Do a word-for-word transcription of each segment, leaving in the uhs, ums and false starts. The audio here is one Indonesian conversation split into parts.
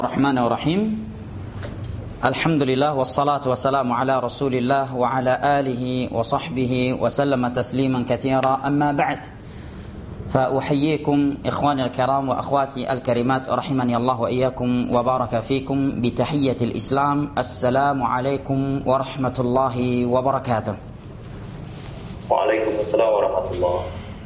Bismillahirrahmanirrahim. Alhamdulillah wassalatu wassalamu ala Rasulillah wa ala alihi wa sahbihi wa sallama tasliman katsira. Amma ba'd. Fa uhayyikum ikhwani al-kiram wa akhwati al-karimat rahimani Allah wa iyyakum wa baraka fikum bi tahiyyatil Islam. Assalamu alaikum wa rahmatullahi wa barakatuh. Waalaikumsalam warahmatullahi.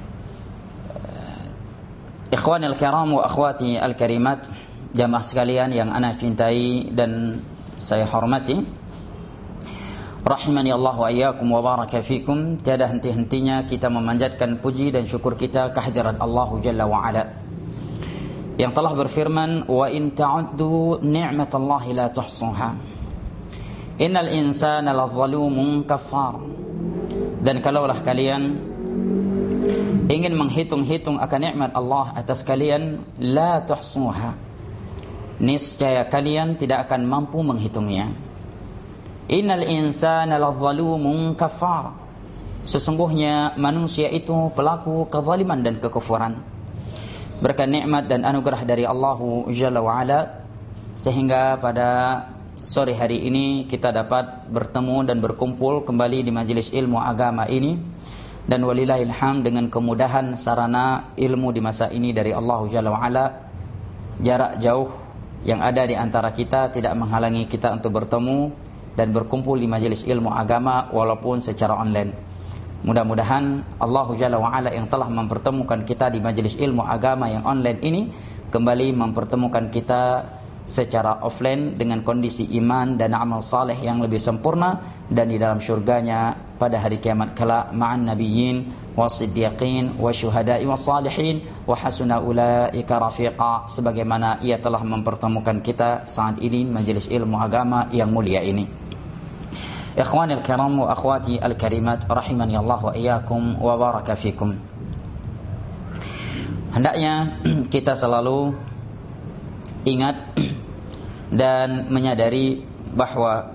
Ikhwani al-kiram wa akhwati al-karimat, jamaah sekalian yang ana cintai dan saya hormati, rahimani Allah wa iyyakum wa baraka fikum. Tiada henti-hentinya kita memanjatkan puji dan syukur kita kehadirat Allah Jalla wa Ala yang telah berfirman, wa in ta'uddu ni'matallahi la tuhsuha innal insana lazalumun kafar. Dan kalaulah kalian ingin menghitung-hitung akan nikmat Allah atas kalian, la tuhsuha, niscaya kalian tidak akan mampu menghitungnya. Innal insana lazalumun kafar, sesungguhnya manusia itu pelaku kezaliman dan kekufuran. Berkat nikmat dan anugerah dari Allah Jalla wa Ala, sehingga pada sore hari ini kita dapat bertemu dan berkumpul kembali di majelis ilmu agama ini. Dan walillahil hamd, dengan kemudahan sarana ilmu di masa ini dari Allah Jalla wa Ala, jarak jauh yang ada di antara kita tidak menghalangi kita untuk bertemu dan berkumpul di majelis ilmu agama walaupun secara online. Mudah-mudahan Allah Jalla wa Ala yang telah mempertemukan kita di majelis ilmu agama yang online ini kembali mempertemukan kita secara offline dengan kondisi iman dan amal saleh yang lebih sempurna, dan di dalam syurganya pada hari kiamat kelak ma'an nabiyyin wasiddiqin wasyuhada'i wassalihin wa hasuna ulaika rafiqa, sebagaimana ia telah mempertemukan kita saat ini majelis ilmu agama yang mulia ini. Ikhwanil kiram wa akhwati al-karimat rahimani Allah wa iyyakum wa baraka fikum. Hendaknya kita selalu ingat dan menyadari bahwa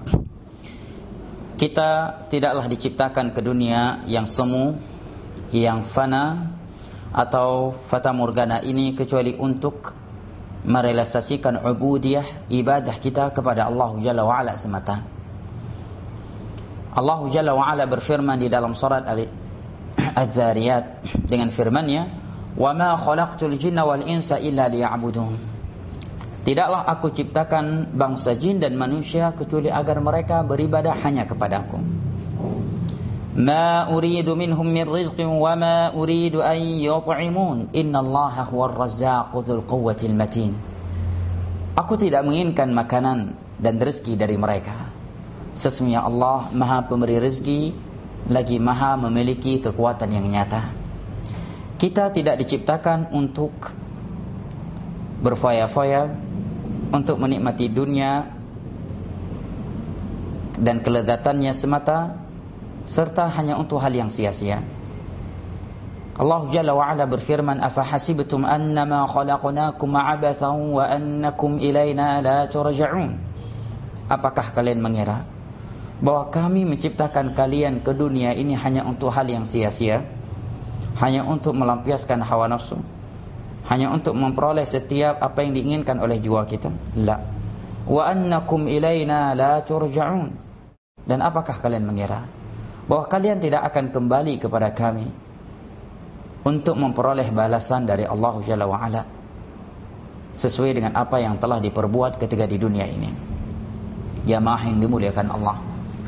kita tidaklah diciptakan ke dunia yang semu, yang fana atau fata morgana ini kecuali untuk merealisasikan ubudiyah, ibadah kita kepada Allah Jalla wa Ala semata. Allah Jalla wa Ala berfirman di dalam surat Al-Dzariyat dengan firman-Nya, "Wa ma khalaqtul jinna wal insa illa liya'budun." Tidaklah aku ciptakan bangsa jin dan manusia kecuali agar mereka beribadah hanya kepadaku. Ma uridu minhum min rizqin wa ma uridu an yut'imun innallaha huwar razzaqu dzul quwwatil matin. Aku tidak menginginkan makanan dan rezeki dari mereka. Sesungguhnya Allah Maha Pemberi rezeki lagi Maha memiliki kekuatan yang nyata. Kita tidak diciptakan untuk berfoya-foya, untuk menikmati dunia dan kelezatannya semata, serta hanya untuk hal yang sia-sia. Allah Jalla wa Ala berfirman, afa hasibtum annama khalaqnakum abathan wa annakum ilaina la turja'un. Apakah kalian mengira bahwa kami menciptakan kalian ke dunia ini hanya untuk hal yang sia-sia, hanya untuk melampiaskan hawa nafsu, hanya untuk memperoleh setiap apa yang diinginkan oleh jiwa kita? La. Wa annakum ilaina la turja'un. Dan apakah kalian mengira bahwa kalian tidak akan kembali kepada kami untuk memperoleh balasan dari Allah Jalla wa Ala sesuai dengan apa yang telah diperbuat ketika di dunia ini? Jamaah yang dimuliakan Allah,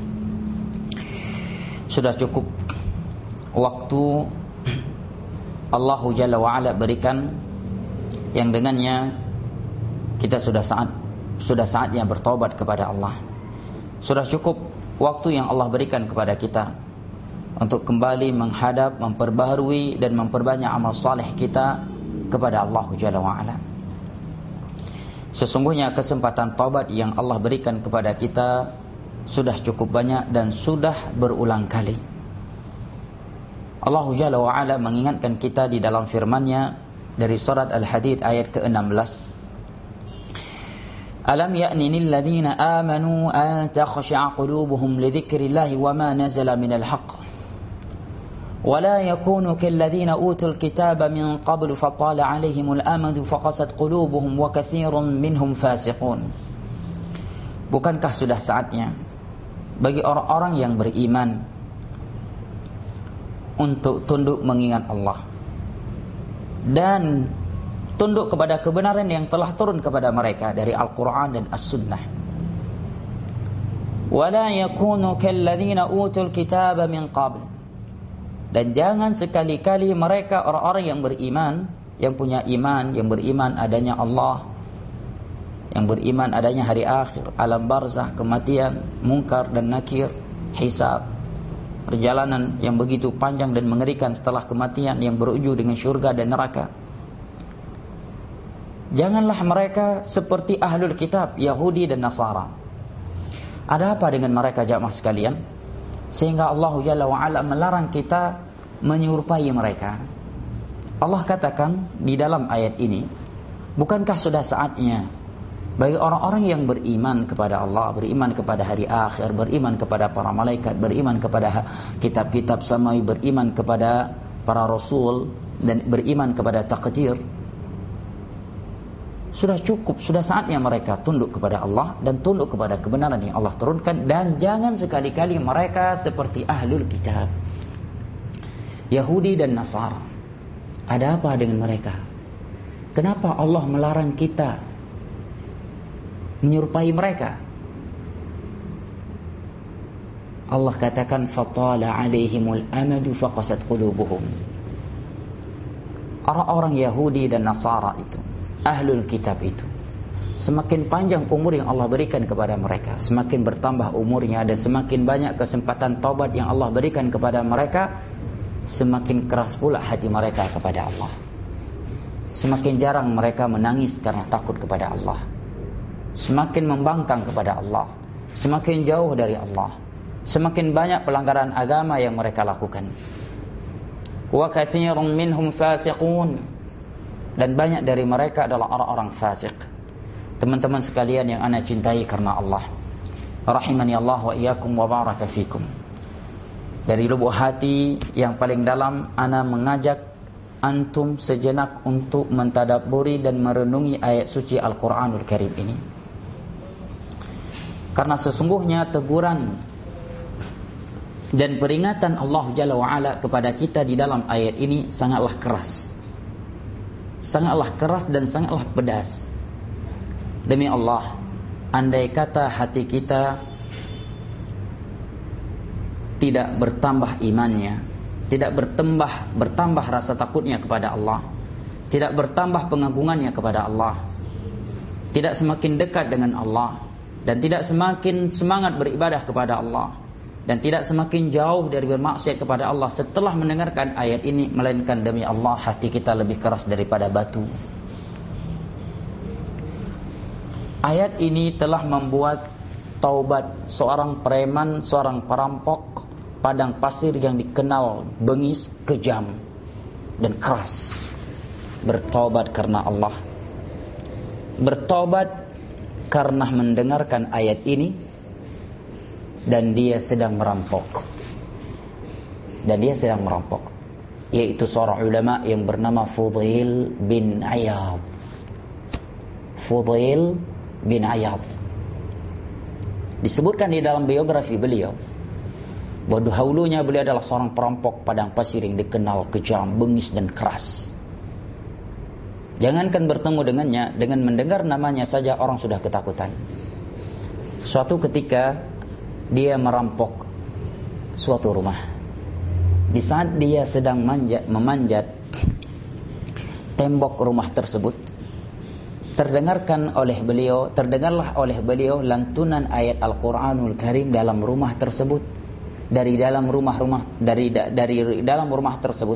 sudah cukup waktu Allah Jalla wa Ala berikan yang dengannya kita sudah saat sudah saatnya bertobat kepada Allah. Sudah cukup waktu yang Allah berikan kepada kita untuk kembali menghadap, memperbaharui dan memperbanyak amal saleh kita kepada Allah Jalla wa Ala. Sesungguhnya kesempatan taubat yang Allah berikan kepada kita sudah cukup banyak dan sudah berulang kali. Allah Jalla wa Ala mengingatkan kita di dalam firman-Nya dari surat Al-Hadid ayat ke enam belas. Alam ya'ni lil ladzina amanu an takhsha'a qulubuhum li dzikrillahi wa ma nazala minal haqq ولا يكونوا كالذين أوتوا الكتاب من قبل فطال عليهم الأمد فقست قلوبهم وكثير منهم فاسقون. Bukankah sudah saatnya bagi orang-orang yang beriman untuk tunduk mengingat Allah dan tunduk kepada kebenaran yang telah turun kepada mereka dari Al-Quran dan As-Sunnah. وَلَا يَكُونُوا كَالَّذِينَ أُوتُوا الْكِتَابَ مِنْ قَبْلِ. Dan jangan sekali-kali mereka orang-orang yang beriman, yang punya iman, yang beriman adanya Allah, yang beriman adanya hari akhir, alam barzah, kematian, mungkar dan nakir, hisab, perjalanan yang begitu panjang dan mengerikan setelah kematian yang berujung dengan syurga dan neraka. Janganlah mereka seperti ahlul kitab, Yahudi dan Nasara. Ada apa dengan mereka jamaah sekalian? Sehingga Allah Jalla wa'ala melarang kita menyerupai mereka. Allah katakan di dalam ayat ini, bukankah sudah saatnya bagi orang-orang yang beriman kepada Allah, beriman kepada hari akhir, beriman kepada para malaikat, beriman kepada kitab-kitab samawi, beriman kepada para rasul, dan beriman kepada takdir, sudah cukup, sudah saatnya mereka tunduk kepada Allah dan tunduk kepada kebenaran yang Allah turunkan. Dan jangan sekali-kali mereka seperti ahlul kitab, Yahudi dan Nasara. Ada apa dengan mereka? Kenapa Allah melarang kita menyerupai mereka? Allah katakan fatala alaihimul amadu faqasat qulubuhum. Orang-orang Yahudi dan Nasara itu, ahlul kitab itu, semakin panjang umur yang Allah berikan kepada mereka, semakin bertambah umurnya dan semakin banyak kesempatan taubat yang Allah berikan kepada mereka, semakin keras pula hati mereka kepada Allah. Semakin jarang mereka menangis karena takut kepada Allah, semakin membangkang kepada Allah, semakin jauh dari Allah, semakin banyak pelanggaran agama yang mereka lakukan. Wa katsirun minhum fasiqun. Dan banyak dari mereka adalah orang-orang fasik. Teman-teman sekalian yang ana cintai karena Allah, rahimani Allah wa iyyakum wa baraka fikum. Dari lubuk hati yang paling dalam, ana mengajak antum sejenak untuk mentadabburi dan merenungi ayat suci Al-Quranul Karim ini. Karena sesungguhnya teguran dan peringatan Allah Jalla wa'ala kepada kita di dalam ayat ini sangatlah keras, sangatlah keras dan sangatlah pedas. Demi Allah, andai kata hati kita tidak bertambah imannya, tidak bertambah bertambah rasa takutnya kepada Allah, tidak bertambah pengagungannya kepada Allah, tidak semakin dekat dengan Allah, dan tidak semakin semangat beribadah kepada Allah, dan tidak semakin jauh dari bermaksiat kepada Allah setelah mendengarkan ayat ini, melainkan demi Allah hati kita lebih keras daripada batu. Ayat ini telah membuat taubat seorang preman, seorang perampok padang pasir yang dikenal bengis, kejam, dan keras, bertaubat karena Allah, bertaubat karena mendengarkan ayat ini, dan dia sedang merampok. Dan dia sedang merampok, yaitu seorang ulama yang bernama Fudail bin Iyad. Fudail bin Iyad disebutkan di dalam biografi beliau bahwa dahulunya beliau adalah seorang perampok padang pasir yang dikenal kejam, bengis, dan keras. Jangankan bertemu dengannya, dengan mendengar namanya saja orang sudah ketakutan. Suatu ketika dia merampok suatu rumah. Di saat dia sedang manjat, memanjat tembok rumah tersebut, terdengarkan oleh beliau, terdengarlah oleh beliau lantunan ayat Al-Quranul Karim dalam rumah tersebut. Dari dalam rumah-rumah dari dari dalam rumah tersebut,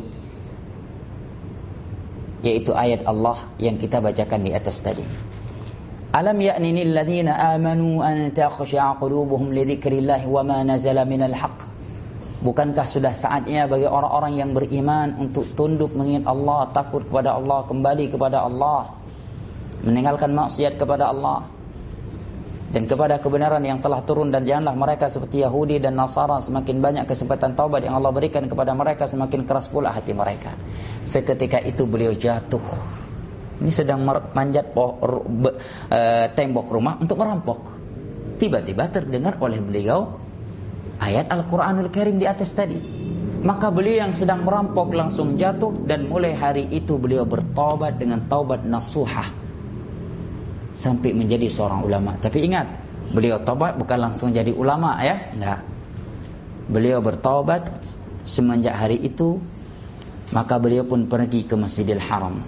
yaitu ayat Allah yang kita bacakan di atas tadi. Alam ya'ni lil ladzina amanu an takhsha'a qulubuhum li dzikrillah wa ma nazala minal haqq. Bukankah sudah saatnya bagi orang-orang yang beriman untuk tunduk mengingat Allah, takut kepada Allah, kembali kepada Allah, meninggalkan maksiat kepada Allah, dan kepada kebenaran yang telah turun, dan janganlah mereka seperti Yahudi dan Nasara, semakin banyak kesempatan taubat yang Allah berikan kepada mereka, semakin keras pula hati mereka. Seketika itu beliau jatuh. Ini sedang manjat po, be, e, tembok rumah untuk merampok. Tiba-tiba terdengar oleh beliau ayat Al-Quranul Karim di atas tadi. Maka beliau yang sedang merampok langsung jatuh, dan mulai hari itu beliau bertaubat dengan taubat nasuhah sampai menjadi seorang ulama. Tapi ingat, beliau taubat bukan langsung jadi ulama ya, enggak. Beliau bertaubat semenjak hari itu, maka beliau pun pergi ke Masjidil Haram,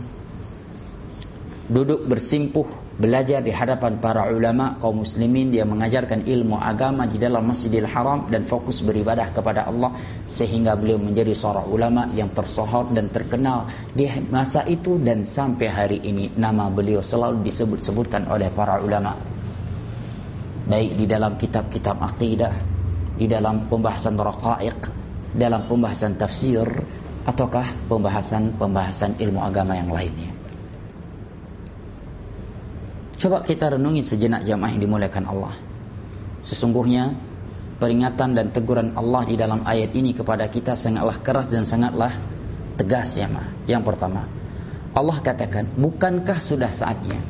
duduk bersimpuh belajar di hadapan para ulama kaum muslimin. Dia mengajarkan ilmu agama di dalam Masjidil Haram dan fokus beribadah kepada Allah, sehingga beliau menjadi seorang ulama yang tersohor dan terkenal di masa itu, dan sampai hari ini nama beliau selalu disebut-sebutkan oleh para ulama, baik di dalam kitab-kitab aqidah, di dalam pembahasan raqaiq, dalam pembahasan tafsir, ataukah pembahasan-pembahasan ilmu agama yang lainnya. Coba kita renungi sejenak jamaah yang dimuliakan Allah. Sesungguhnya peringatan dan teguran Allah di dalam ayat ini kepada kita sangatlah keras dan sangatlah tegas, jamaah. Yang pertama, Allah katakan, bukankah sudah saatnya.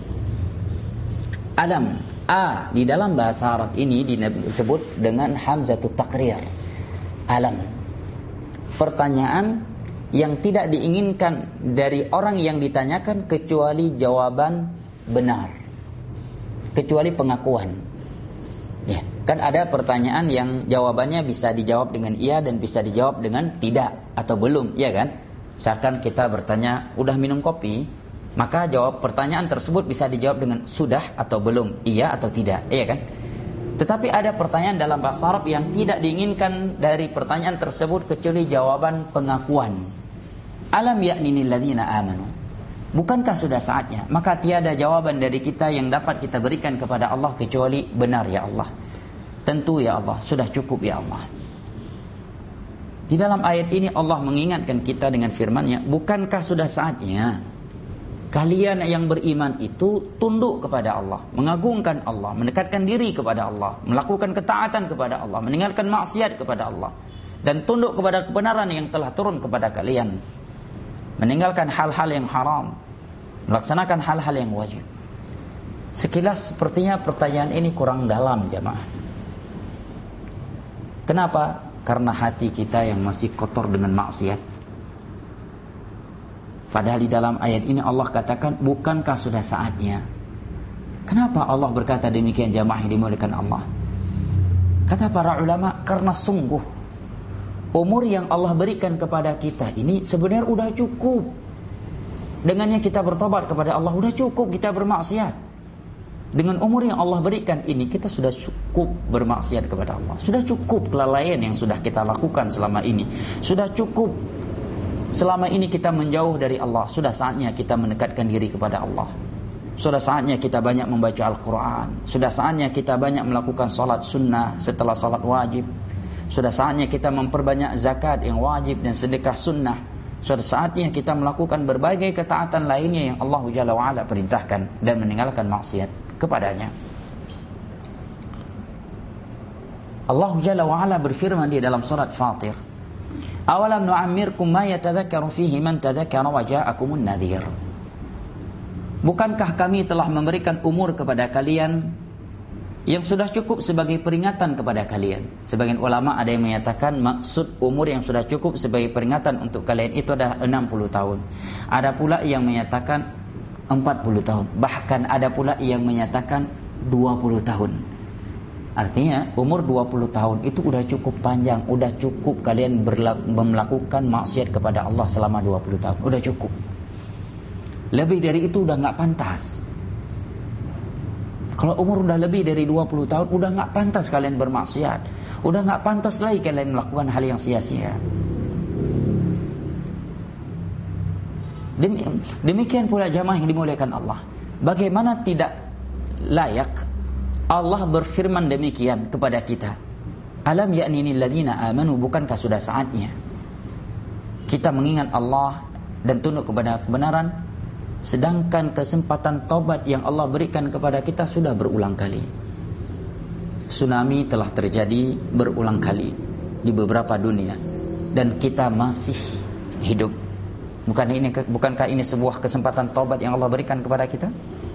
Alam, A di dalam bahasa Arab ini disebut dengan hamzatut taqrir. Alam, pertanyaan yang tidak diinginkan dari orang yang ditanyakan kecuali jawaban benar, kecuali pengakuan. Ya, kan ada pertanyaan yang jawabannya bisa dijawab dengan iya dan bisa dijawab dengan tidak atau belum, ya kan? Misalkan kita bertanya, udah minum kopi? Maka jawab pertanyaan tersebut bisa dijawab dengan sudah atau belum, iya atau tidak, iya kan? Tetapi ada pertanyaan dalam bahasa Arab yang tidak diinginkan dari pertanyaan tersebut kecuali jawaban pengakuan. Alam ya'ninil ladzina amanu, bukankah sudah saatnya? Maka tiada jawaban dari kita yang dapat kita berikan kepada Allah kecuali benar ya Allah. Tentu ya Allah, sudah cukup ya Allah. Di dalam ayat ini Allah mengingatkan kita dengan firman-Nya, bukankah sudah saatnya kalian yang beriman itu tunduk kepada Allah, mengagungkan Allah, mendekatkan diri kepada Allah, melakukan ketaatan kepada Allah, meninggalkan maksiat kepada Allah, dan tunduk kepada kebenaran yang telah turun kepada kalian, meninggalkan hal-hal yang haram, melaksanakan hal-hal yang wajib. Sekilas sepertinya pertanyaan ini kurang dalam, jamaah. Kenapa? Karena hati kita yang masih kotor dengan maksiat. Padahal di dalam ayat ini Allah katakan, bukankah sudah saatnya. Kenapa Allah berkata demikian, jamaah yang dimuliakan Allah? Kata para ulama, karena sungguh umur yang Allah berikan kepada kita ini sebenarnya udah cukup. Dengannya kita bertobat kepada Allah, udah cukup kita bermaksiat. Dengan umur yang Allah berikan ini, kita sudah cukup bermaksiat kepada Allah. Sudah cukup kelalaian yang sudah kita lakukan selama ini. Sudah cukup selama ini kita menjauh dari Allah. Sudah saatnya kita mendekatkan diri kepada Allah. Sudah saatnya kita banyak membaca Al-Quran. Sudah saatnya kita banyak melakukan salat sunnah setelah salat wajib. Sudah saatnya kita memperbanyak zakat yang wajib dan sedekah sunnah. Sudah saatnya kita melakukan berbagai ketaatan lainnya yang Allah Jalla wa'ala perintahkan, dan meninggalkan maksiat kepadanya. Allah Jalla wa'ala berfirman di dalam surat Fatir, awalam nu'ammirkum ma yatadhakkaru fihi man tadhakkara wa ja'akumun nadhir. Bukankah kami telah memberikan umur kepada kalian yang sudah cukup sebagai peringatan kepada kalian? Sebagian ulama ada yang menyatakan maksud umur yang sudah cukup sebagai peringatan untuk kalian itu adalah enam puluh tahun. Ada pula yang menyatakan empat puluh tahun. Bahkan ada pula yang menyatakan dua puluh tahun. Artinya umur dua puluh tahun itu udah cukup panjang, udah cukup kalian melakukan maksiat kepada Allah selama dua puluh tahun, udah cukup. Lebih dari itu udah gak pantas. Kalau umur udah lebih dari dua puluh tahun, udah gak pantas kalian bermaksiat, udah gak pantas lagi kalian melakukan hal yang sia-sia. Demikian pula jamaah yang dimuliakan Allah, bagaimana tidak layak Allah berfirman demikian kepada kita, alam ya'ninil ladzina amanu, bukankah sudah saatnya kita mengingat Allah dan tunduk kepada kebenaran, sedangkan kesempatan taubat yang Allah berikan kepada kita sudah berulang kali. tsunami telah terjadi berulang kali di beberapa dunia dan kita masih hidup. Bukan ini, bukankah ini sebuah kesempatan taubat yang Allah berikan kepada kita?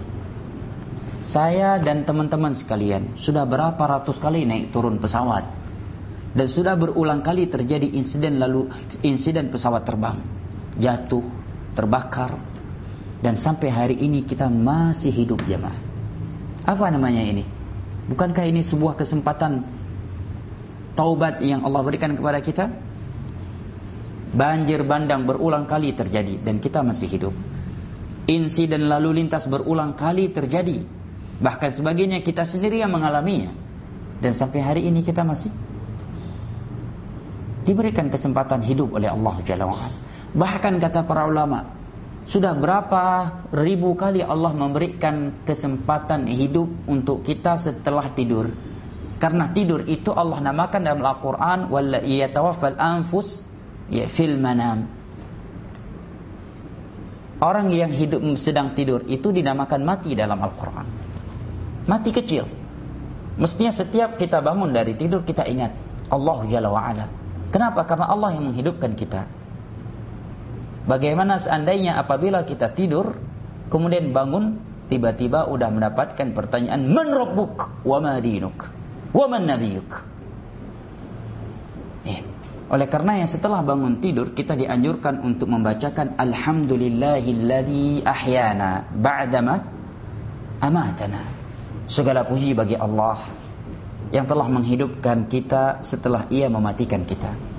Saya dan teman-teman sekalian sudah berapa ratus kali naik turun pesawat dan sudah berulang kali terjadi insiden lalu insiden pesawat terbang, jatuh, terbakar, dan sampai hari ini kita masih hidup jemaah. Apa namanya ini? Bukankah ini sebuah kesempatan taubat yang Allah berikan kepada kita? Banjir bandang berulang kali terjadi dan kita masih hidup. Insiden lalu lintas berulang kali terjadi, bahkan sebagiannya kita sendiri yang mengalaminya, dan sampai hari ini kita masih diberikan kesempatan hidup oleh Allah Jalla wa'ala. Bahkan kata para ulama, sudah berapa ribu kali Allah memberikan kesempatan hidup untuk kita setelah tidur. Karena tidur itu Allah namakan dalam Al-Quran wallahi yatawaffal anfus ya fil manam. Orang yang hidup sedang tidur itu dinamakan mati dalam Al-Quran. Mati kecil. Mestinya setiap kita bangun dari tidur kita ingat Allah Jalla wa'ala. Kenapa? Karena Allah yang menghidupkan kita. Bagaimana seandainya apabila kita tidur kemudian bangun tiba-tiba udah mendapatkan pertanyaan, man rabbuk wa ma dinuk wa man nabiyuk. Eh, oleh karena yang setelah bangun tidur kita dianjurkan untuk membacakan alhamdulillahilladzi ahyana ba'dama amatana. Segala puji bagi Allah yang telah menghidupkan kita setelah Ia mematikan kita.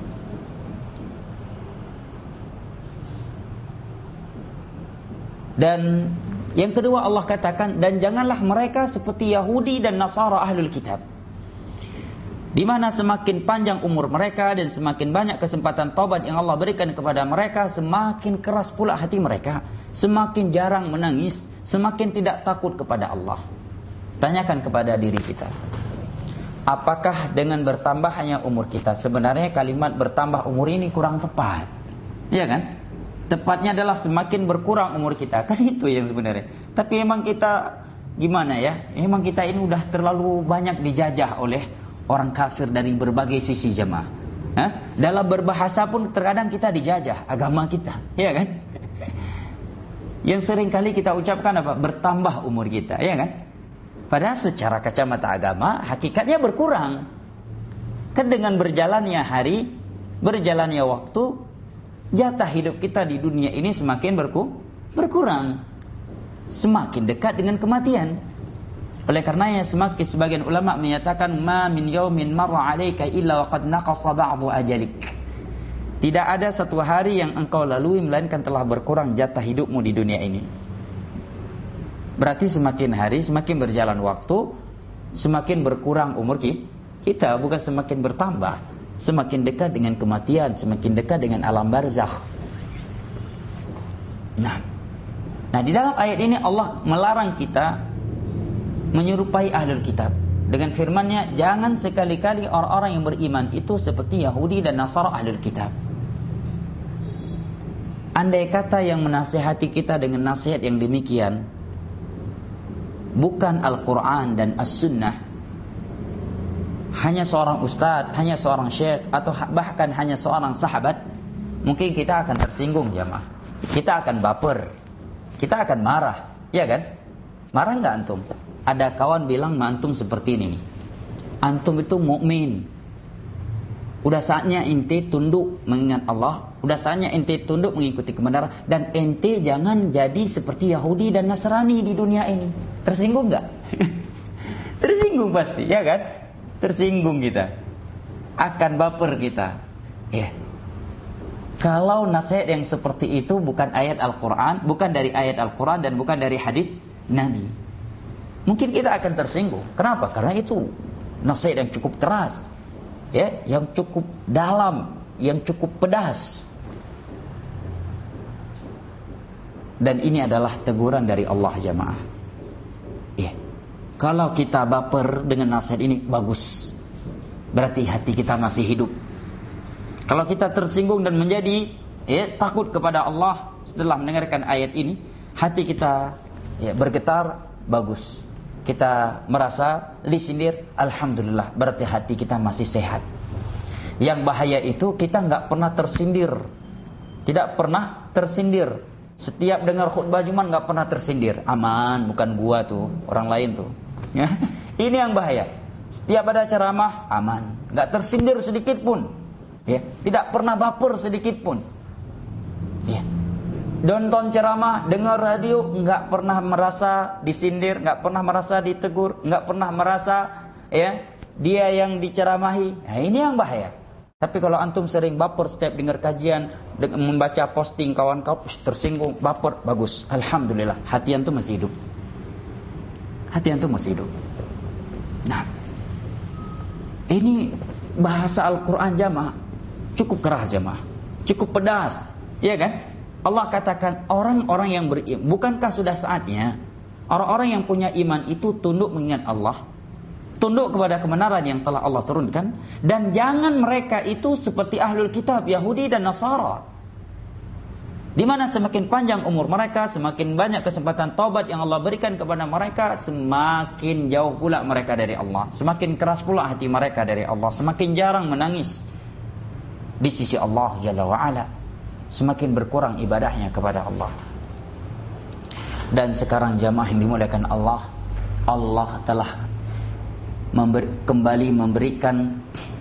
Dan yang kedua Allah katakan, dan janganlah mereka seperti Yahudi dan Nasara ahlul kitab, di mana semakin panjang umur mereka dan semakin banyak kesempatan taubat yang Allah berikan kepada mereka, semakin keras pula hati mereka, semakin jarang menangis, semakin tidak takut kepada Allah. Tanyakan kepada diri kita, apakah dengan bertambahnya umur kita? Sebenarnya kalimat bertambah umur ini kurang tepat, iya kan? Tepatnya adalah semakin berkurang umur kita. Kan itu yang sebenarnya. Tapi emang kita gimana ya? Emang kita ini udah terlalu banyak dijajah oleh orang kafir dari berbagai sisi jemaah. Hah? Dalam berbahasa pun terkadang kita dijajah agama kita, ya kan? Yang sering kali kita ucapkan apa? Bertambah umur kita, ya kan? Padahal secara kacamata agama hakikatnya berkurang. Kan dengan berjalannya hari, berjalannya waktu, jatah hidup kita di dunia ini semakin berku, berkurang, semakin dekat dengan kematian. Oleh karenanya semakin sebagian ulama menyatakan ma min yaumin marra 'alaika illa waqad naqasa ba'du ajalik. Tidak ada satu hari yang engkau lalui melainkan telah berkurang jatah hidupmu di dunia ini. Berarti semakin hari semakin berjalan waktu, semakin berkurang umur kita, bukan semakin bertambah. Semakin dekat dengan kematian, semakin dekat dengan alam barzakh. Nah, nah di dalam ayat ini Allah melarang kita menyerupai ahlul kitab dengan firman-Nya, jangan sekali-kali orang-orang yang beriman itu seperti Yahudi dan Nasara ahlul kitab. Andai kata yang menasihati kita dengan nasihat yang demikian bukan Al-Quran dan As-Sunnah, hanya seorang ustadz, hanya seorang syekh, atau bahkan hanya seorang sahabat, mungkin kita akan tersinggung jemaah. Kita akan baper, kita akan marah, ya kan? Marah nggak antum? Ada kawan bilang antum seperti ini, antum itu mukmin. Udah saatnya ente tunduk mengingat Allah, udah saatnya ente tunduk mengikuti kebenaran, dan ente jangan jadi seperti Yahudi dan Nasrani di dunia ini. Tersinggung nggak? Tersinggung pasti, ya kan? Tersinggung kita, akan baper kita. Ya. Kalau nasihat yang seperti itu bukan ayat Al-Quran, bukan dari ayat Al-Quran dan bukan dari hadis Nabi, mungkin kita akan tersinggung. Kenapa? Karena itu nasihat yang cukup keras, ya, yang cukup dalam, yang cukup pedas. Dan ini adalah teguran dari Allah jamaah. Ya. Kalau kita baper dengan nasihat ini bagus, berarti hati kita masih hidup. Kalau kita tersinggung dan menjadi ya, takut kepada Allah setelah mendengarkan ayat ini, hati kita ya, bergetar, bagus. kita merasa disindir, alhamdulillah, berarti hati kita masih sehat. Yang bahaya itu kita nggak pernah tersindir, tidak pernah tersindir. Setiap dengar khutbah Jumat nggak pernah tersindir. Aman, bukan gua tuh, orang lain tuh. Ya. Ini yang bahaya. Setiap ada ceramah aman, nggak tersindir sedikit pun. Ya, tidak pernah baper sedikit pun. Ya. Nonton ceramah, dengar radio, nggak pernah merasa disindir, nggak pernah merasa ditegur, nggak pernah merasa ya dia yang diceramahi. Nah, ini yang bahaya. Tapi kalau antum sering baper setiap dengar kajian, membaca posting kawan-kawan, tersinggung, baper, bagus, alhamdulillah, hati antum masih hidup. Hati antum masih hidup. Nah, ini bahasa Al-Quran jamaah cukup keras jamaah, cukup pedas, ya kan? Allah katakan orang-orang yang beriman, bukankah sudah saatnya orang-orang yang punya iman itu tunduk mengingat Allah, tunduk kepada kebenaran yang telah Allah turunkan, dan jangan mereka itu seperti ahlul kitab Yahudi dan Nasara, di mana semakin panjang umur mereka, semakin banyak kesempatan taubat yang Allah berikan kepada mereka, semakin jauh pula mereka dari Allah, semakin keras pula hati mereka dari Allah, semakin jarang menangis di sisi Allah Jalla wa'ala, semakin berkurang ibadahnya kepada Allah. Dan sekarang jamaah yang dimuliakan Allah, Allah telah memberi, kembali memberikan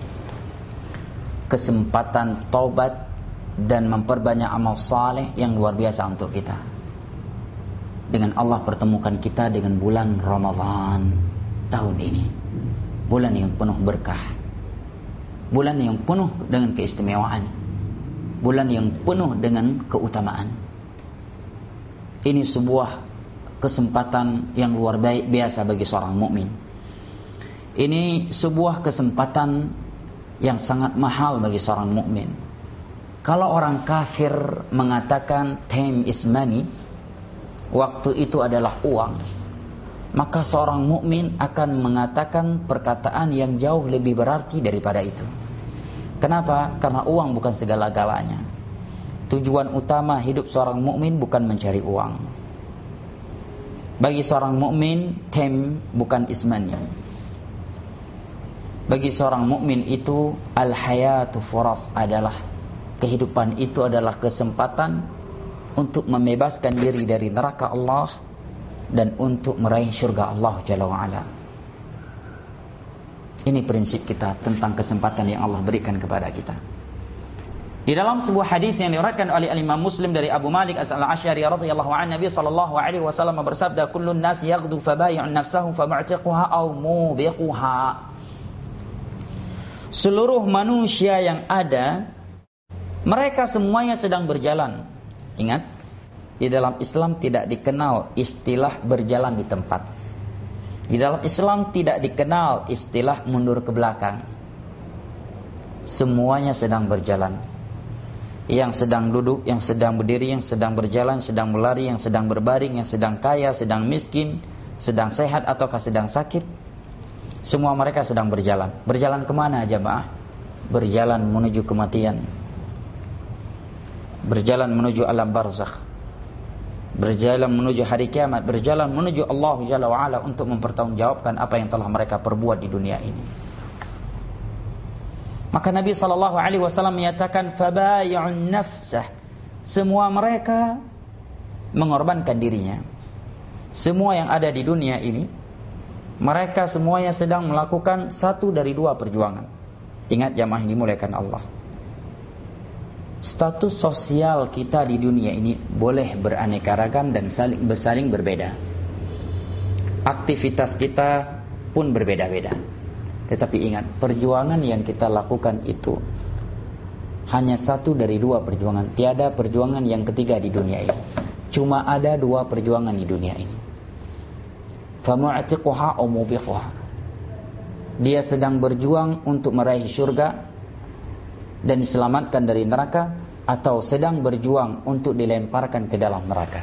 kesempatan taubat dan memperbanyak amal saleh yang luar biasa untuk kita. Dengan Allah pertemukan kita dengan bulan Ramadan tahun ini, bulan yang penuh berkah, bulan yang penuh dengan keistimewaan, bulan yang penuh dengan keutamaan. Ini sebuah kesempatan yang luar biasa bagi seorang mukmin. Ini sebuah kesempatan yang sangat mahal bagi seorang mukmin. Kalau orang kafir mengatakan time is money, waktu itu adalah uang, maka seorang mukmin akan mengatakan perkataan yang jauh lebih berarti daripada itu. Kenapa? Karena uang bukan segala-galanya. Tujuan utama hidup seorang mukmin bukan mencari uang. Bagi seorang mukmin, time bukan ismani. Bagi seorang mukmin itu al-hayatu furas, adalah kehidupan itu adalah kesempatan untuk membebaskan diri dari neraka Allah dan untuk meraih syurga Allah Jalla wa'ala. Ini prinsip kita tentang kesempatan yang Allah berikan kepada kita. Di dalam sebuah hadis yang diriwayatkan oleh Imam Muslim dari Abu Malik Al-Asy'ari radhiyallahu anhu, Nabi sallallahu alaihi wasallam bersabda, "Kullun nas yaghdu fabayi'un nafsahu famu'tiquha aw mubiquha." Seluruh manusia yang ada, mereka semuanya sedang berjalan. Ingat, di dalam Islam tidak dikenal istilah berjalan di tempat. Di dalam Islam tidak dikenal istilah mundur ke belakang. Semuanya sedang berjalan. Yang sedang duduk, yang sedang berdiri, yang sedang berjalan, sedang berlari, yang sedang berbaring, yang sedang kaya, sedang miskin, sedang sehat ataukah sedang sakit, semua mereka sedang berjalan. Berjalan kemana jamaah? Berjalan menuju kematian, berjalan menuju alam barzakh, berjalan menuju hari kiamat, berjalan menuju Allah Jalla wa'ala untuk mempertanggungjawabkan apa yang telah mereka perbuat di dunia ini. Maka Nabi sallallahu alaihi wasallam menyatakan, fabayi'un nafsah, semua mereka mengorbankan dirinya. Semua yang ada di dunia ini, mereka semuanya sedang melakukan satu dari dua perjuangan. Ingat jamaah yang dimuliakan Allah, status sosial kita di dunia ini boleh beraneka ragam dan saling bersaling berbeda. Aktivitas kita pun berbeda-beda. Tetapi ingat, perjuangan yang kita lakukan itu hanya satu dari dua perjuangan. Tiada perjuangan yang ketiga di dunia ini. Cuma ada dua perjuangan di dunia ini. Famu'tiquha aw mubiquha. Dia sedang berjuang untuk meraih syurga dan diselamatkan dari neraka, atau sedang berjuang untuk dilemparkan ke dalam neraka.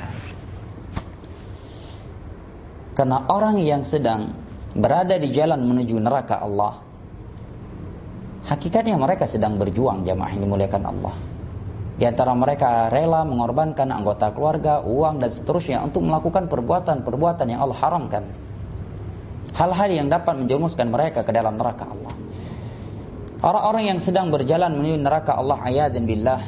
Karena orang yang sedang berada di jalan menuju neraka Allah, hakikatnya mereka sedang berjuang jamaah yang dimuliakan Allah. Di antara mereka rela mengorbankan anggota keluarga, uang dan seterusnya untuk melakukan perbuatan-perbuatan yang Allah haramkan. hal-hal yang dapat menjerumuskan mereka ke dalam neraka Allah. Orang-orang yang sedang berjalan menuju neraka Allah a'yadzan billah,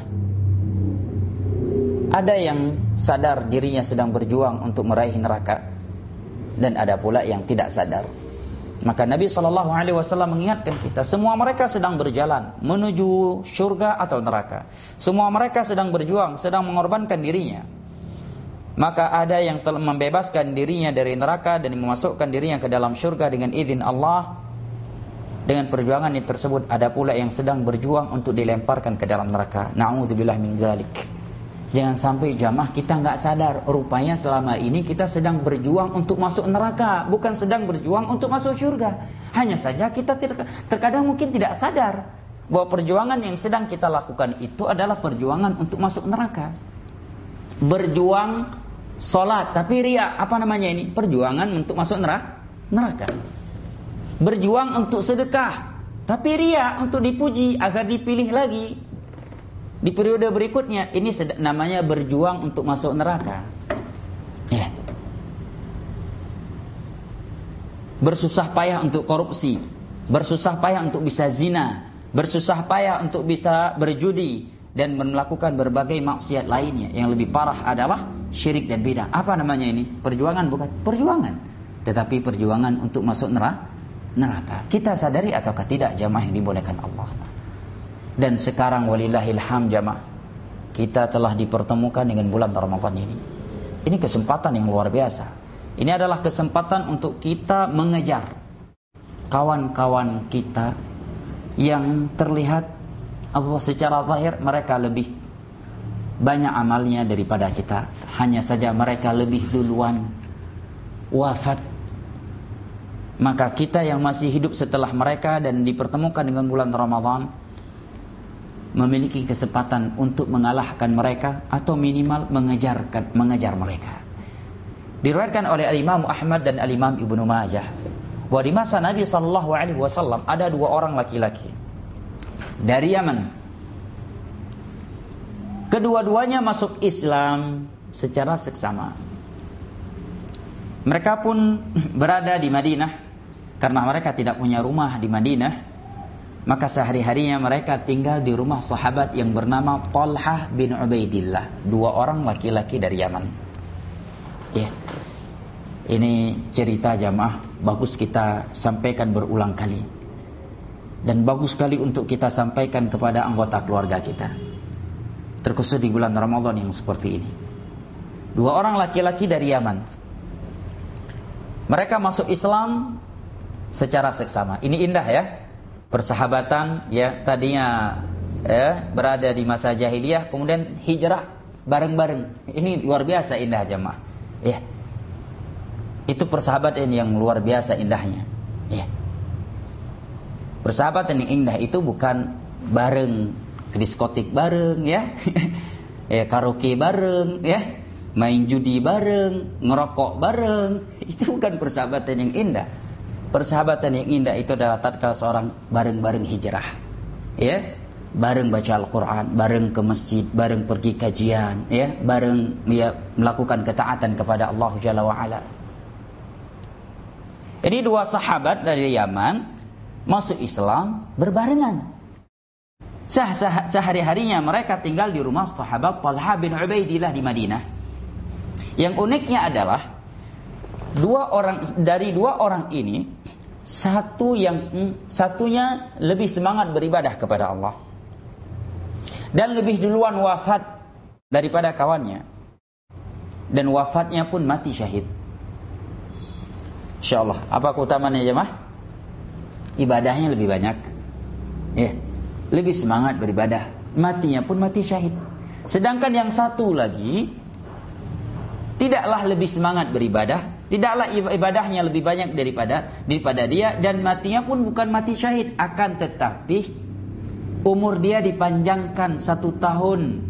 ada yang sadar dirinya sedang berjuang untuk meraih neraka, dan ada pula yang tidak sadar. Maka Nabi shallallahu alaihi wasallam mengingatkan kita, semua mereka sedang berjalan menuju syurga atau neraka. Semua mereka sedang berjuang, sedang mengorbankan dirinya. Maka ada yang telah membebaskan dirinya dari neraka dan memasukkan dirinya ke dalam syurga dengan izin Allah. Dengan perjuangan yang tersebut, ada pula yang sedang berjuang untuk dilemparkan ke dalam neraka. Na'udzubillah min dzalik. Jangan sampai jamaah kita nggak sadar, rupanya selama ini kita sedang berjuang untuk masuk neraka, bukan sedang berjuang untuk masuk surga. Hanya saja kita terkadang mungkin tidak sadar bahwa perjuangan yang sedang kita lakukan itu adalah perjuangan untuk masuk neraka. Berjuang sholat tapi riya, apa namanya ini? Perjuangan untuk masuk neraka. Berjuang untuk sedekah tapi riya, untuk dipuji agar dipilih lagi di periode berikutnya. Ini namanya berjuang untuk masuk neraka. Ya. Bersusah payah untuk korupsi, bersusah payah untuk bisa zina, bersusah payah untuk bisa berjudi, dan melakukan berbagai maksiat lainnya. Yang lebih parah adalah syirik dan bidah. Apa namanya ini? Perjuangan bukan? Perjuangan. Tetapi perjuangan untuk masuk neraka. Kita sadari ataukah tidak jamaah yang dibolehkan Allah? Dan sekarang walillahil hamd jamaah, kita telah dipertemukan dengan bulan Ramadan ini. Ini kesempatan yang luar biasa. Ini adalah kesempatan untuk kita mengejar kawan-kawan kita yang terlihat Allah secara zahir mereka lebih banyak amalnya daripada kita. Hanya saja mereka lebih duluan wafat. Maka kita yang masih hidup setelah mereka dan dipertemukan dengan bulan Ramadan memiliki kesempatan untuk mengalahkan mereka atau minimal mengejarkan mengejar mereka. Diriwayatkan oleh Al-Imam Ahmad dan Al-Imam Ibnu Majah bahwa di masa Nabi sallallahu alaihi wasallam ada dua orang laki-laki dari Yaman. Kedua-duanya masuk Islam secara seksama. Mereka pun berada di Madinah karena mereka tidak punya rumah di Madinah. Maka sehari-harinya mereka tinggal di rumah sahabat yang bernama Talhah bin Ubaidillah. Dua orang laki-laki dari Yaman. Ya. Ini cerita jamaah bagus kita sampaikan berulang kali. Dan bagus sekali untuk kita sampaikan kepada anggota keluarga kita. Terkhusus di bulan Ramadan yang seperti ini. Dua orang laki-laki dari Yaman. Mereka masuk Islam secara seksama. Ini indah ya. Persahabatan ya, tadinya ya, berada di masa jahiliyah, kemudian hijrah bareng-bareng. Ini luar biasa indah jemaah. Ya. Itu persahabatan yang luar biasa indahnya. Ya. Persahabatan yang indah itu bukan bareng ke diskotik bareng ya. Ya, karaoke bareng ya. Main judi bareng, ngerokok bareng. Itu bukan persahabatan yang indah. Persahabatan yang indah itu adalah tatkala seorang bareng-bareng hijrah. Ya, bareng baca Al-Qur'an, bareng ke masjid, bareng pergi kajian, ya, bareng ya, melakukan ketaatan kepada Allah Jalla wa Ala. Ini dua sahabat dari Yaman masuk Islam berbarengan. Sah, sah, sehari-harinya mereka tinggal di rumah sahabat Talhah bin Ubaidillah di Madinah. Yang uniknya adalah dua orang dari dua orang ini, satu yang satunya lebih semangat beribadah kepada Allah dan lebih duluan wafat daripada kawannya, dan wafatnya pun mati syahid. Insyaallah, apa keutamanya jemaah? Ibadahnya lebih banyak, ya, lebih semangat beribadah, matinya pun mati syahid. Sedangkan yang satu lagi tidaklah lebih semangat beribadah, tidaklah ibadahnya lebih banyak daripada daripada dia, dan matinya pun bukan mati syahid, akan tetapi umur dia dipanjangkan satu tahun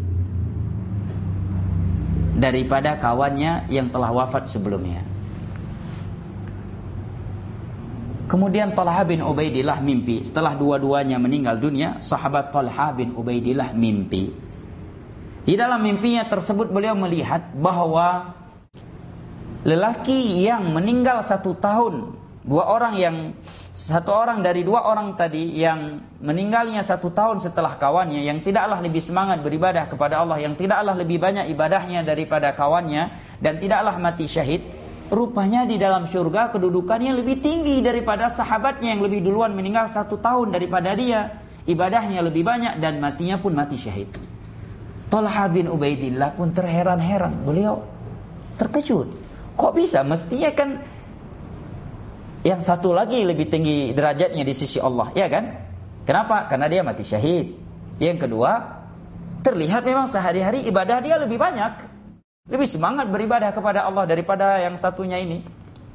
daripada kawannya yang telah wafat sebelumnya. Kemudian Talhah bin Ubaidillah mimpi. Setelah dua-duanya meninggal dunia, sahabat Talhah bin Ubaidillah mimpi. Di dalam mimpinya tersebut beliau melihat bahwa lelaki yang meninggal satu tahun Dua orang yang Satu orang dari dua orang tadi yang meninggalnya satu tahun setelah kawannya, yang tidaklah lebih semangat beribadah kepada Allah, yang tidaklah lebih banyak ibadahnya daripada kawannya, dan tidaklah mati syahid, rupanya di dalam surga kedudukannya lebih tinggi daripada sahabatnya yang lebih duluan meninggal satu tahun daripada dia. Ibadahnya lebih banyak dan matinya pun mati syahid. Talha bin Ubaidillah pun terheran-heran. Beliau terkejut. Kok bisa? Mestinya kan yang satu lagi lebih tinggi derajatnya di sisi Allah, ya kan? Kenapa? Karena dia mati syahid. Yang kedua, terlihat memang sehari-hari ibadah dia lebih banyak, lebih semangat beribadah kepada Allah daripada yang satunya ini.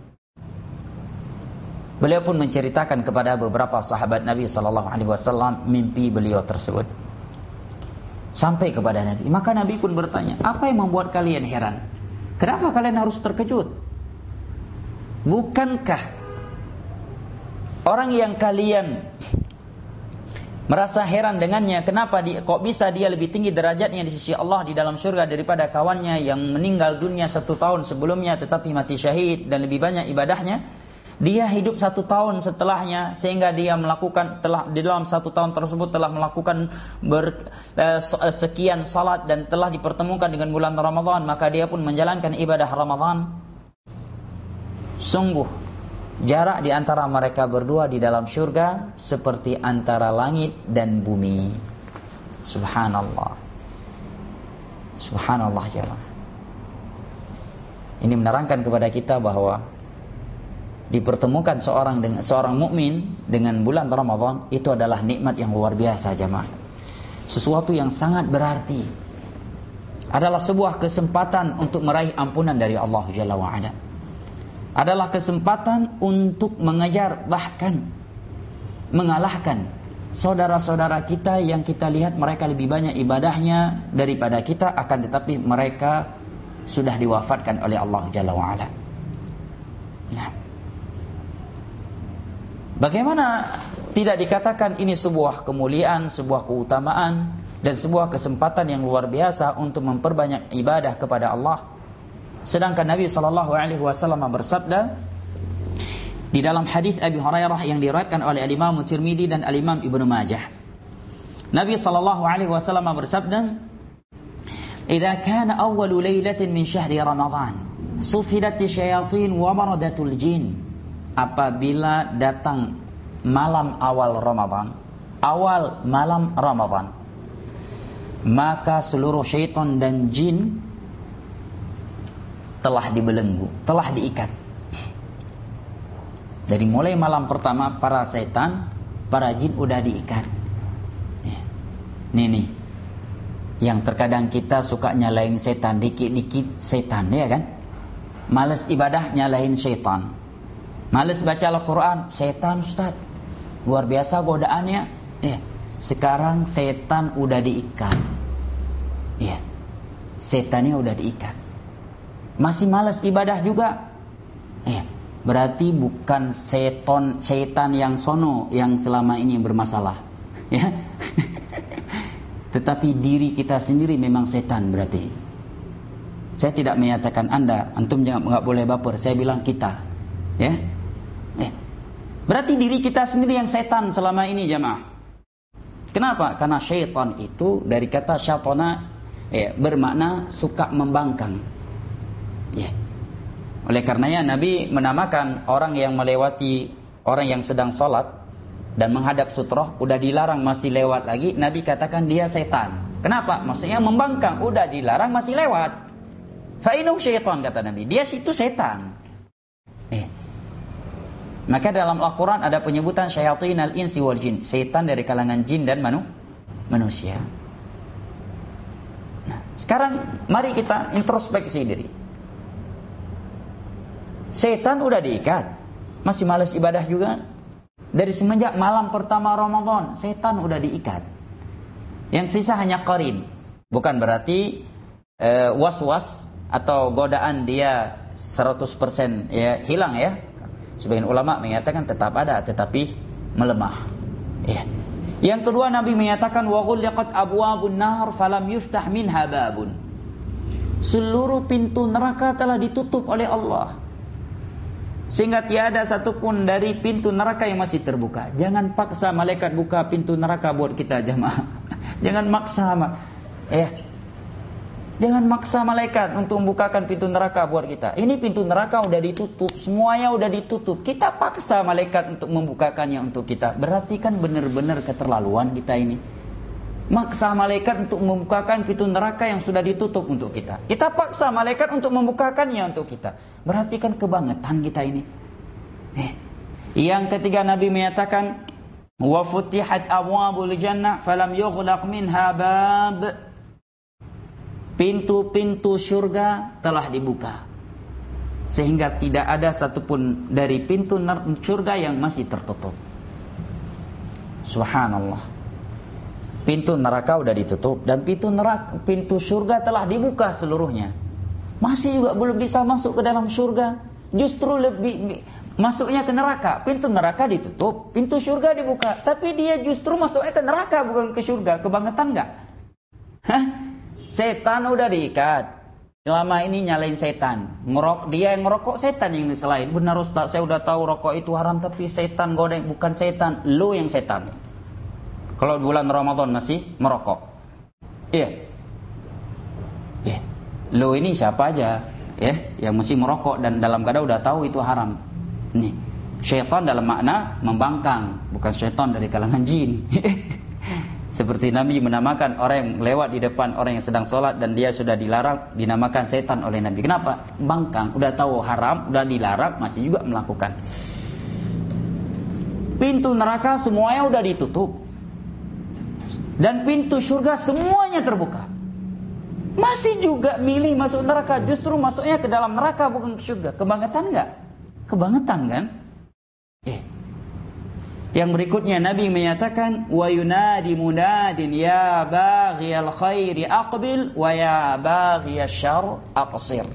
Beliau pun menceritakan kepada beberapa sahabat Nabi sallallahu alaihi wasallam mimpi beliau tersebut. Sampai kepada Nabi, maka Nabi pun bertanya, apa yang membuat kalian heran? Kenapa kalian harus terkejut? Bukankah orang yang kalian merasa heran dengannya, kenapa di, kok bisa dia lebih tinggi derajatnya di sisi Allah di dalam surga daripada kawannya yang meninggal dunia satu tahun sebelumnya tetapi mati syahid dan lebih banyak ibadahnya? Dia hidup satu tahun setelahnya, sehingga dia melakukan telah di dalam satu tahun tersebut telah melakukan ber, eh, sekian salat dan telah dipertemukan dengan bulan Ramadan, maka dia pun menjalankan ibadah Ramadan. Sungguh jarak di antara mereka berdua di dalam surga seperti antara langit dan bumi. Subhanallah. Subhanallah jemaah. Ini menerangkan kepada kita bahwa dipertemukan seorang dengan seorang mukmin dengan bulan Ramadan itu adalah nikmat yang luar biasa jemaah. Sesuatu yang sangat berarti. Adalah sebuah kesempatan untuk meraih ampunan dari Allah Jalla wa Ala. Adalah kesempatan untuk mengejar bahkan mengalahkan saudara-saudara kita yang kita lihat mereka lebih banyak ibadahnya daripada kita, akan tetapi mereka sudah diwafatkan oleh Allah Jalla wa Ala. Nah, bagaimana tidak dikatakan ini sebuah kemuliaan, sebuah keutamaan dan sebuah kesempatan yang luar biasa untuk memperbanyak ibadah kepada Allah. Sedangkan Nabi sallallahu alaihi wasallam bersabda di dalam hadis Abi Hurairah yang diriwayatkan oleh Al-Imam Tirmidzi dan Al-Imam Ibnu Majah. Nabi sallallahu alaihi wasallam bersabda, "Idza kana awwalu lailatin min syahri Ramadan, sufidat syayatin wa maradatul jin." Apabila datang malam awal Ramadan, awal malam Ramadan, maka seluruh syaitan dan jin telah dibelenggu, telah diikat. Dari mulai malam pertama para setan, para jin udah diikat. Nih nih, yang terkadang kita suka nyalain setan, dikit-dikit setan, ya kan? Males ibadah nyalain setan, males baca Al-Quran, setan Ustaz, luar biasa godaannya. Ya, sekarang setan udah diikat. Ya, setannya udah diikat. Masih malas ibadah juga. Ya, berarti bukan seton, setan yang sono yang selama ini bermasalah. Ya, tetapi diri kita sendiri memang setan berarti. Saya tidak menyatakan Anda, antum jangan nggak boleh baper. Saya bilang kita. Ya. Eh, berarti diri kita sendiri yang setan selama ini jamaah. Kenapa? Karena syaitan itu dari kata syaitana ya, bermakna suka membangkang. Ya. Oleh karenanya Nabi menamakan orang yang melewati orang yang sedang salat dan menghadap sutroh, udah dilarang masih lewat lagi, Nabi katakan dia setan. Kenapa? Maksudnya membangkang, udah dilarang masih lewat. Fa innahu syaitan kata Nabi. Dia situ setan. Eh. Maka dalam Al-Quran ada penyebutan syayatin al-insi wal jin, setan dari kalangan jin dan manu, manusia. Nah, sekarang mari kita introspeksi diri. Setan udah diikat, masih malas ibadah juga. Dari semenjak malam pertama Ramadan, setan udah diikat. Yang sisa hanya qarin. Bukan berarti eh, was-was atau godaan dia seratus persen ya hilang ya. Sebagian ulama mengatakan tetap ada tetapi melemah. Ya. Yang kedua Nabi menyatakan wa ghulqat abwabun nar falam yuftah minha babun. Seluruh pintu neraka telah ditutup oleh Allah. sehingga tiada satupun dari pintu neraka yang masih terbuka. Jangan paksa malaikat buka pintu neraka buat kita, jamaah. Jangan maksa, eh, jangan maksa malaikat untuk membukakan pintu neraka buat kita. Ini pintu neraka udah ditutup, semuanya udah ditutup. Kita paksa malaikat untuk membukakannya untuk kita. Berarti kan benar-benar keterlaluan kita ini. Maksa malaikat untuk membukakan pintu neraka yang sudah ditutup untuk kita. Kita paksa malaikat untuk membukakannya untuk kita. Berarti kan kebangetan kita ini. Eh. Yang ketiga Nabi menyatakan, wa futihat abwabul jannah falam yughlaq minha bab. Pintu-pintu surga telah dibuka, sehingga tidak ada satupun dari pintu surga yang masih tertutup. Subhanallah. Pintu neraka sudah ditutup dan pintu neraka, pintu surga telah dibuka seluruhnya. Masih juga belum bisa masuk ke dalam surga. Justru lebih masuknya ke neraka. Pintu neraka ditutup, pintu surga dibuka, tapi dia justru masuknya ke neraka bukan ke surga. Kebangetan enggak? Hah? Setan udah diikat. Selama ini nyalain setan. Ngerok, dia yang ngerokok, setan yang diselain. Benar Ustaz, saya udah tahu rokok itu haram, tapi setan godeng. Bukan setan, lu yang setan. Kalau bulan Ramadan masih merokok. Iya. Yeah. Yeah. Lu ini siapa aja, ya, yeah, yang masih merokok dan dalam keadaan udah tahu itu haram. Nih, syaitan dalam makna membangkang, bukan syaitan dari kalangan jin. Seperti Nabi menamakan orang yang lewat di depan orang yang sedang sholat dan dia sudah dilarang, dinamakan setan oleh Nabi. Kenapa? Bangkang, udah tahu haram, udah dilarang, masih juga melakukan. Pintu neraka semuanya udah ditutup. Dan pintu surga semuanya terbuka. Masih juga milih masuk neraka. Justru masuknya ke dalam neraka bukan ke surga. Kebangetan enggak? Kebangetan kan? Eh. Yang berikutnya Nabi menyatakan, wa yunadi munadin ya baghiyal khairi aqbil wa ya baghiyasy syarr aqsir.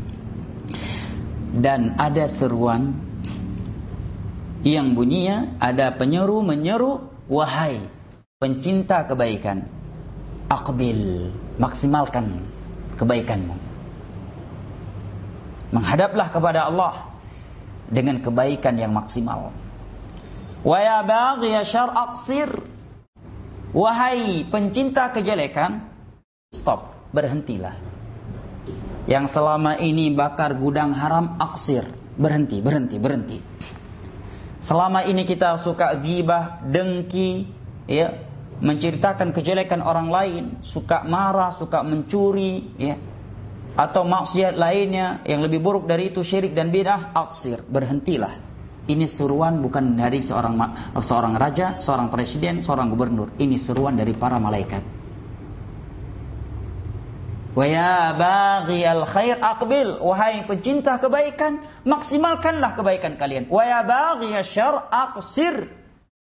Dan ada seruan yang bunyinya, ada penyeru menyeru, wahai pencinta kebaikan, aqbil, maksimalkan kebaikanmu. Menghadaplah kepada Allah dengan kebaikan yang maksimal. Wa ya baghiya syarr aqsir. Wahai pencinta kejelekan, stop, berhentilah. Yang selama ini bakar gudang haram, aqsir, berhenti, berhenti, berhenti. Selama ini kita suka ghibah, dengki, ya, menceritakan kejelekan orang lain, suka marah, suka mencuri, ya, atau maksiat lainnya yang lebih buruk dari itu, syirik dan bidah, aqsir, berhentilah. Ini seruan bukan dari seorang seorang raja, seorang presiden, seorang gubernur. Ini seruan dari para malaikat. Wa ya baghiyal khair aqbil, wahai pencinta kebaikan, maksimalkanlah kebaikan kalian. Wa ya baghiyasy syarr aqsir.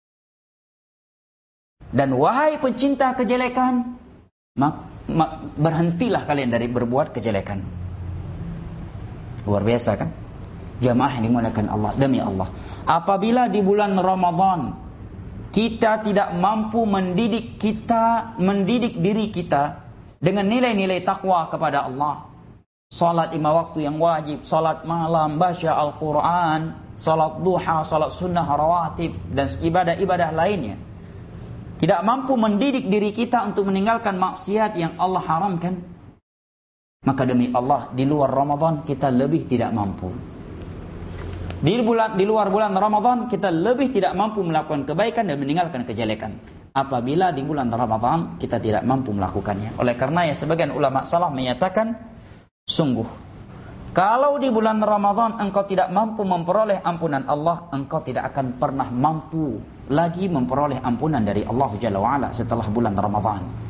Dan wahai pencinta kejelekan, mak, mak, berhentilah kalian dari berbuat kejelekan. Luar biasa kan? Jamaah yang dimuliakan Allah, demi Allah. Apabila di bulan Ramadan kita tidak mampu mendidik kita, mendidik diri kita dengan nilai-nilai takwa kepada Allah, salat lima waktu yang wajib, salat malam, baca Al-Quran, salat duha, salat sunnah rawatib, dan ibadah-ibadah lainnya, tidak mampu mendidik diri kita untuk meninggalkan maksiat yang Allah haramkan, maka demi Allah di luar Ramadan kita lebih tidak mampu. Di bulan di luar bulan Ramadan kita lebih tidak mampu melakukan kebaikan dan meninggalkan kejelekan. Apabila di bulan Ramadan kita tidak mampu melakukannya. Oleh karena ya sebagian ulama salaf menyatakan, sungguh kalau di bulan Ramadan engkau tidak mampu memperoleh ampunan Allah, engkau tidak akan pernah mampu lagi memperoleh ampunan dari Allah Jalla wa'ala setelah bulan Ramadan.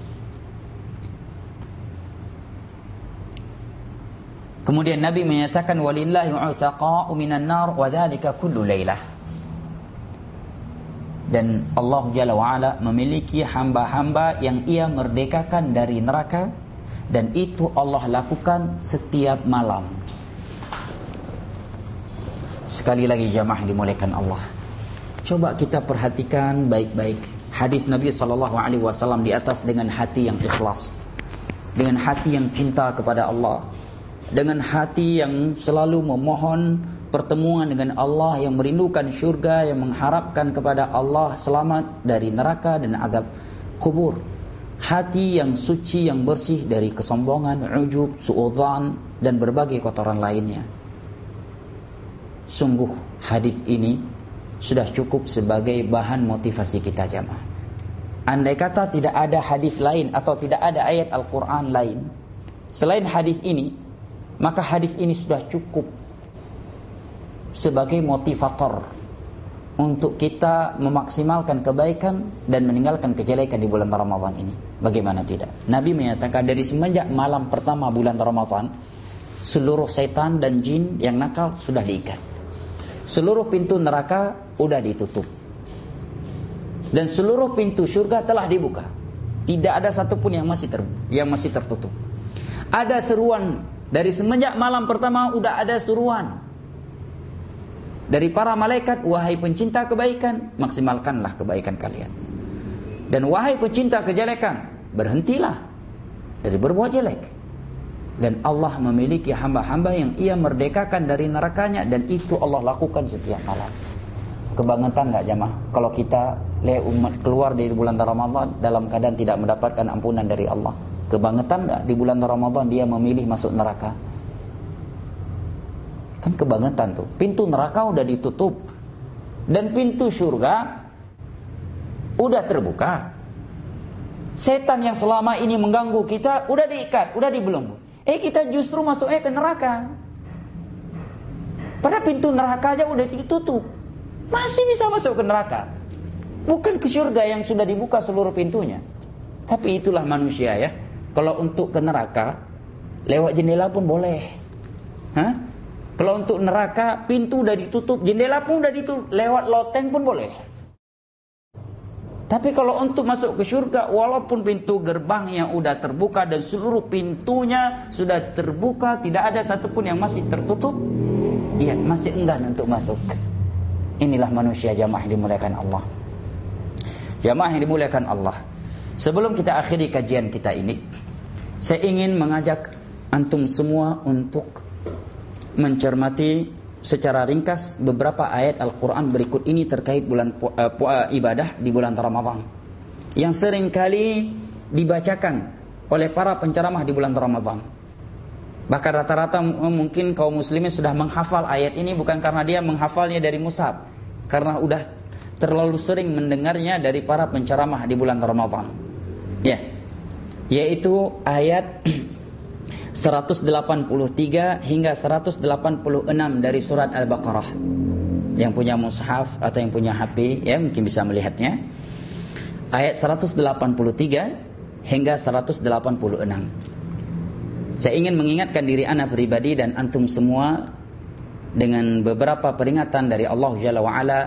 Kemudian Nabi menyatakan, walillahi u'taqa'u minan nar wa dzalika kullu lailah. Dan Allah Jalla wa'ala memiliki hamba-hamba yang ia merdekakan dari neraka, dan itu Allah lakukan setiap malam. Sekali lagi jamaah dimuliakan Allah, coba kita perhatikan baik-baik hadis Nabi sallallahu alaihi wasallam di atas dengan hati yang ikhlas, dengan hati yang cinta kepada Allah, dengan hati yang selalu memohon pertemuan dengan Allah, yang merindukan syurga, yang mengharapkan kepada Allah selamat dari neraka dan azab kubur. Hati yang suci, yang bersih dari kesombongan, ujub, suudzan dan berbagai kotoran lainnya. Sungguh hadis ini sudah cukup sebagai bahan motivasi kita jamaah. Andai kata tidak ada hadis lain atau tidak ada ayat Al-Quran lain selain hadis ini, maka hadis ini sudah cukup sebagai motivator untuk kita memaksimalkan kebaikan dan meninggalkan kejelekan di bulan Ramadan ini. Bagaimana tidak? Nabi menyatakan dari semenjak malam pertama bulan Ramadan, seluruh setan dan jin yang nakal sudah diikat. Seluruh pintu neraka sudah ditutup. Dan seluruh pintu surga telah dibuka. Tidak ada satupun yang masih ter, yang masih tertutup. Ada seruan dari semenjak malam pertama, sudah ada seruan dari para malaikat, wahai pencinta kebaikan, maksimalkanlah kebaikan kalian. Dan wahai pencinta kejelekan, berhentilah dari berbuat jelek. Dan Allah memiliki hamba-hamba yang ia merdekakan dari nerakanya, dan itu Allah lakukan setiap malam. Kebangetan enggak jamaah kalau kita lihat umat keluar dari bulan Ramadan dalam keadaan tidak mendapatkan ampunan dari Allah? Kebangetan enggak di bulan Ramadan dia memilih masuk neraka? Kan kebangetan tuh. Pintu neraka udah ditutup dan pintu surga udah terbuka. Setan yang selama ini mengganggu kita udah diikat, udah dibelenggu. Eh kita justru masuknya ke neraka. Padahal pintu neraka aja udah ditutup. Masih bisa masuk ke neraka. Bukan ke surga yang sudah dibuka seluruh pintunya. Tapi itulah manusia ya. Kalau untuk ke neraka lewat jendela pun boleh. Hah? Kalau untuk neraka, pintu udah ditutup, jendela pun udah ditutup, lewat loteng pun boleh. Tapi kalau untuk masuk ke surga, walaupun pintu gerbangnya udah terbuka dan seluruh pintunya sudah terbuka, tidak ada satupun yang masih tertutup, ya masih enggan untuk masuk. Inilah manusia jamaah yang dimuliakan Allah. Jamaah yang dimuliakan Allah. Sebelum kita akhiri kajian kita ini, saya ingin mengajak antum semua untuk mencermati secara ringkas beberapa ayat Al-Quran berikut ini terkait bulan pu- uh, pu- uh, ibadah di bulan Ramadan yang sering kali dibacakan oleh para penceramah di bulan Ramadan. Bahkan rata-rata mungkin kaum muslimin sudah menghafal ayat ini bukan karena dia menghafalnya dari mushaf, karena udah terlalu sering mendengarnya dari para penceramah di bulan Ramadan. Ya, yaitu ayat seratus delapan puluh tiga hingga seratus delapan puluh enam dari surat Al-Baqarah. Yang punya mushaf atau yang punya H P ya mungkin bisa melihatnya. Ayat seratus delapan puluh tiga hingga seratus delapan puluh enam. Saya ingin mengingatkan diri ana pribadi dan antum semua dengan beberapa peringatan dari Allah Jalla wa Ala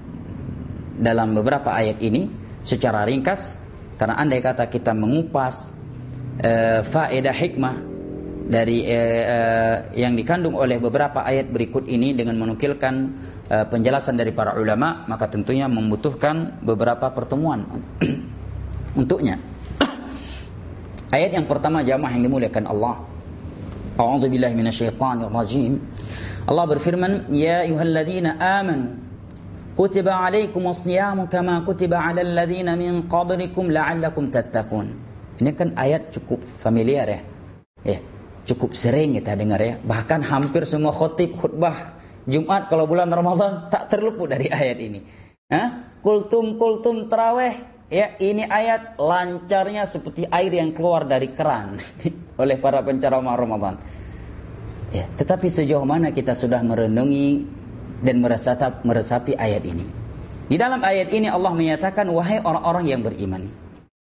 dalam beberapa ayat ini secara ringkas, karena andai kata kita mengupas uh, faedah hikmah dari eh, eh, yang dikandung oleh beberapa ayat berikut ini dengan menukilkan eh, penjelasan dari para ulama, maka tentunya membutuhkan beberapa pertemuan untuknya. Ayat yang pertama jamaah yang dimuliakan Allah. A'udzubillahi minasyaitonir rajim. Allah berfirman, "Ya ayyuhalladzina amanu kutiba 'alaikumus shiyamu kama kutiba 'alal ladzina min qablikum la'allakum tattaqun." Ini kan ayat cukup familiar ya. Ya. Cukup sering kita dengar ya. Bahkan hampir semua khotib khutbah Jumat kalau bulan Ramadan tak terluput dari ayat ini. Hah? Kultum-kultum tarawih. Ya, ini ayat lancarnya seperti air yang keluar dari keran oleh para penceramah Ramadan. Ya, tetapi sejauh mana kita sudah merenungi dan meresapi, meresapi ayat ini. Di dalam ayat ini Allah menyatakan, wahai orang-orang yang beriman,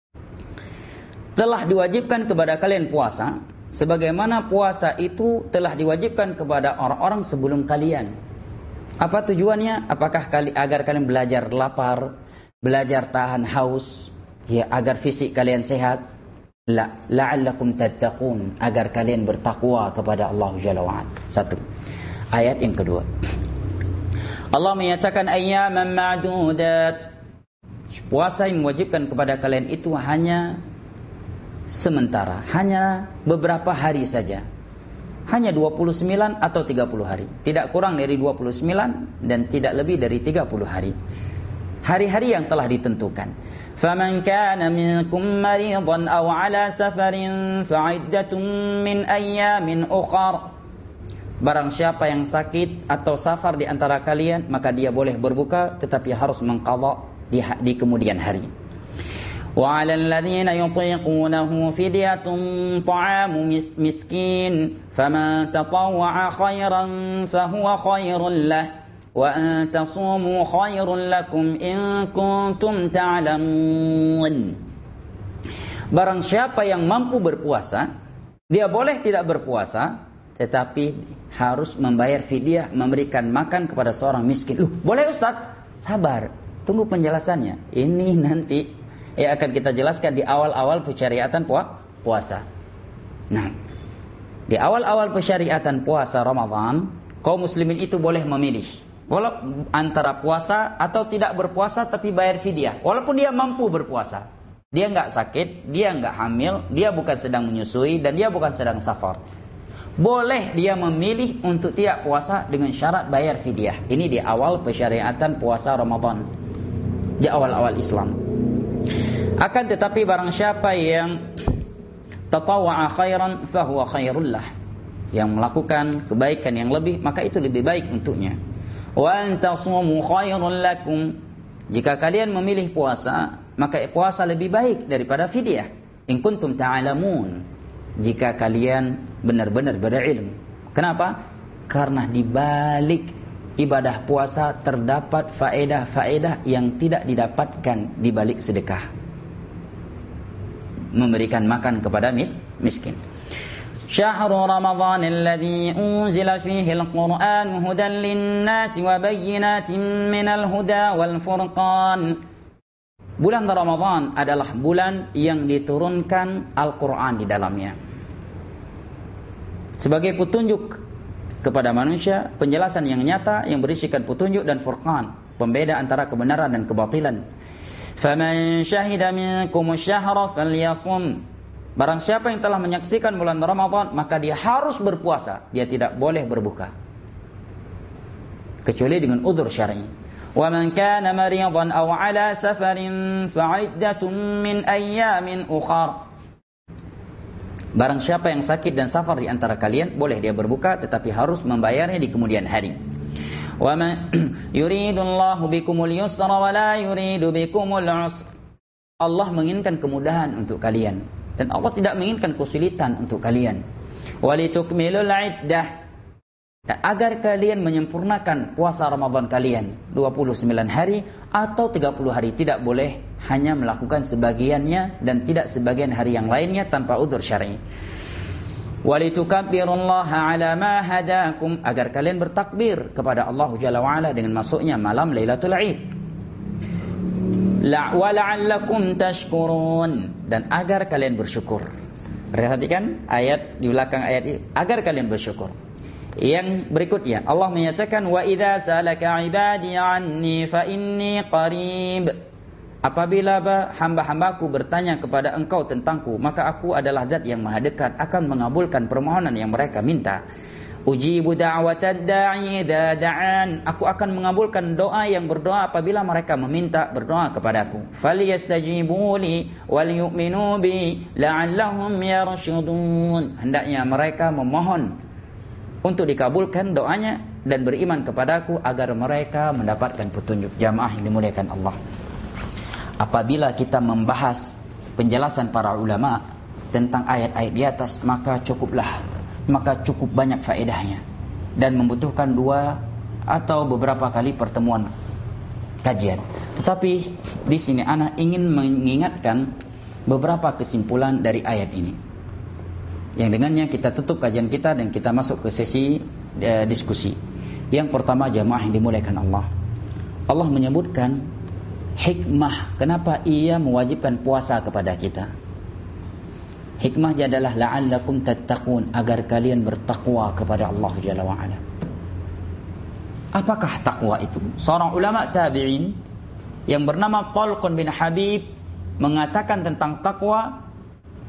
telah diwajibkan kepada kalian puasa sebagaimana puasa itu telah diwajibkan kepada orang-orang sebelum kalian. Apa tujuannya? Apakah kali agar kalian belajar lapar, belajar tahan haus, ya agar fisik kalian sehat? La, la'allakum tattaqun, agar kalian bertakwa kepada Allah Jalla wa Ala. Satu. Ayat yang kedua. Allah menyatakan ayyaman ma'dudat. Puasa yang mewajibkan kepada kalian itu hanya sementara, hanya beberapa hari saja. hanya dua puluh sembilan atau tiga puluh hari. Tidak kurang dari dua puluh sembilan dan tidak lebih dari tiga puluh hari. Hari-hari yang telah ditentukan. فَمَنْ كَانَ مِنْكُمْ مَرِيضًا أَوْ عَلَى سَفَرٍ فَعِدَّةٌ مِنْ أَيَّامٍ أُخَرَ. Barang siapa yang sakit atau safar di antara kalian, maka dia boleh berbuka tetapi harus mengqadha di, di kemudian hari. وَعَلَى الَّذِينَ يُطِيقُونَهُ فِدْيَةٌ طَعَامُ مِسْكِينٍ فَمَنْ تَطَوَّعَ خَيْرًا فَهُوَ خَيْرٌ لَهُ وَأَنْ تَصُومُوا خَيْرٌ لَكُمْ إِنْ كُنْتُمْ تَعْلَمُونَ. Barang siapa yang mampu berpuasa, dia boleh tidak berpuasa, tetapi harus membayar fidyah, memberikan makan kepada seorang miskin. Loh, boleh Ustaz? Sabar, tunggu penjelasannya. Ini nanti yang akan kita jelaskan di awal-awal pesyariatan puasa. Nah, di awal-awal pesyariatan puasa Ramadan, kaum muslimin itu boleh memilih walau antara puasa atau tidak berpuasa tapi bayar fidyah. Walaupun dia mampu berpuasa, dia enggak sakit, dia enggak hamil, dia bukan sedang menyusui dan dia bukan sedang safar, boleh dia memilih untuk tidak puasa dengan syarat bayar fidyah. Ini di awal pesyariatan puasa Ramadan, di awal-awal Islam. Akan tetapi barang siapa yang tatawwa'a khairan fahuwa khairul lah, yang melakukan kebaikan yang lebih, maka itu lebih baik untuknya. Wa antasumu khairul lakum. Jika kalian memilih puasa, maka puasa lebih baik daripada fidyah. In kuntum ta'lamun. Jika kalian benar-benar berilmu. Kenapa? Karena di balik ibadah puasa terdapat faedah-faedah yang tidak didapatkan di balik sedekah. Memberikan makan kepada mis, miskin. شهر رمضان الذي أنزل فيه القرآن هدى للناس وبينات من الهدى والفرقان. Bulan Ramadan adalah bulan yang diturunkan Al-Quran di dalamnya sebagai petunjuk kepada manusia, penjelasan yang nyata yang berisikan petunjuk dan furqan, pembeda antara kebenaran dan kebatilan. فَمَنْ شَهِدَ مِنْكُمُ الشَّهْرَ فَلْيَصُمْ. Barang siapa yang telah menyaksikan bulan Ramadan, maka dia harus berpuasa. Dia tidak boleh berbuka kecuali dengan uzur syar'i. Wa man kana maridan aw ala safarin fa'iddatun min ayyamin ukhar. Barang siapa yang sakit dan safar di antara kalian, boleh dia berbuka tetapi harus membayarnya di kemudian hari. Wa man yuridullahu bikumul yusra wa la yuridu bikumul usra. Allah menginginkan kemudahan untuk kalian dan Allah tidak menginginkan kesulitan untuk kalian. Walitukmilul iddah. Agar kalian menyempurnakan puasa Ramadan kalian dua puluh sembilan hari atau tiga puluh hari. Tidak boleh hanya melakukan sebagiannya dan tidak sebagian hari yang lainnya tanpa uzur syar'i. Walitukabbirullaha ala ma hadakum. Agar kalian bertakbir kepada Allah Jalla wa Ala dengan masuknya malam Lailatul Id. La wa la'allakum tashkurun. Dan agar kalian bersyukur. Perhatikan ayat di belakang ayat ini, agar kalian bersyukur. Yang berikutnya Allah menyatakan wa idza salaka ibadi anni fa inni qarib. Apabila hamba-hambaku bertanya kepada engkau tentangku, maka aku adalah zat yang maha dekat, akan mengabulkan permohonan yang mereka minta. Ujibu da'watad da'i idza da'an. Aku akan mengabulkan doa yang berdoa apabila mereka meminta berdoa kepadaku. Falyastajibu li wal yu'minu bi la'allahum yarshudun. Hendaknya mereka memohon untuk dikabulkan doanya dan beriman kepadaku agar mereka mendapatkan petunjuk. Jamaah yang dimuliakan Allah. Apabila kita membahas penjelasan para ulama tentang ayat-ayat di atas, maka cukuplah maka cukup banyak faedahnya dan membutuhkan dua atau beberapa kali pertemuan kajian. Tetapi di sini ana ingin mengingatkan beberapa kesimpulan dari ayat ini, yang dengannya kita tutup kajian kita dan kita masuk ke sesi uh, diskusi. Yang pertama, jamaah yang dimuliakan Allah, Allah menyebutkan hikmah kenapa ia mewajibkan puasa kepada kita. Hikmahnya adalah la'allakum tattaqun, agar kalian bertakwa kepada Allah Jalla wa Ala. Apakah takwa itu? Seorang ulama tabi'in yang bernama Talq bin Habib mengatakan tentang takwa,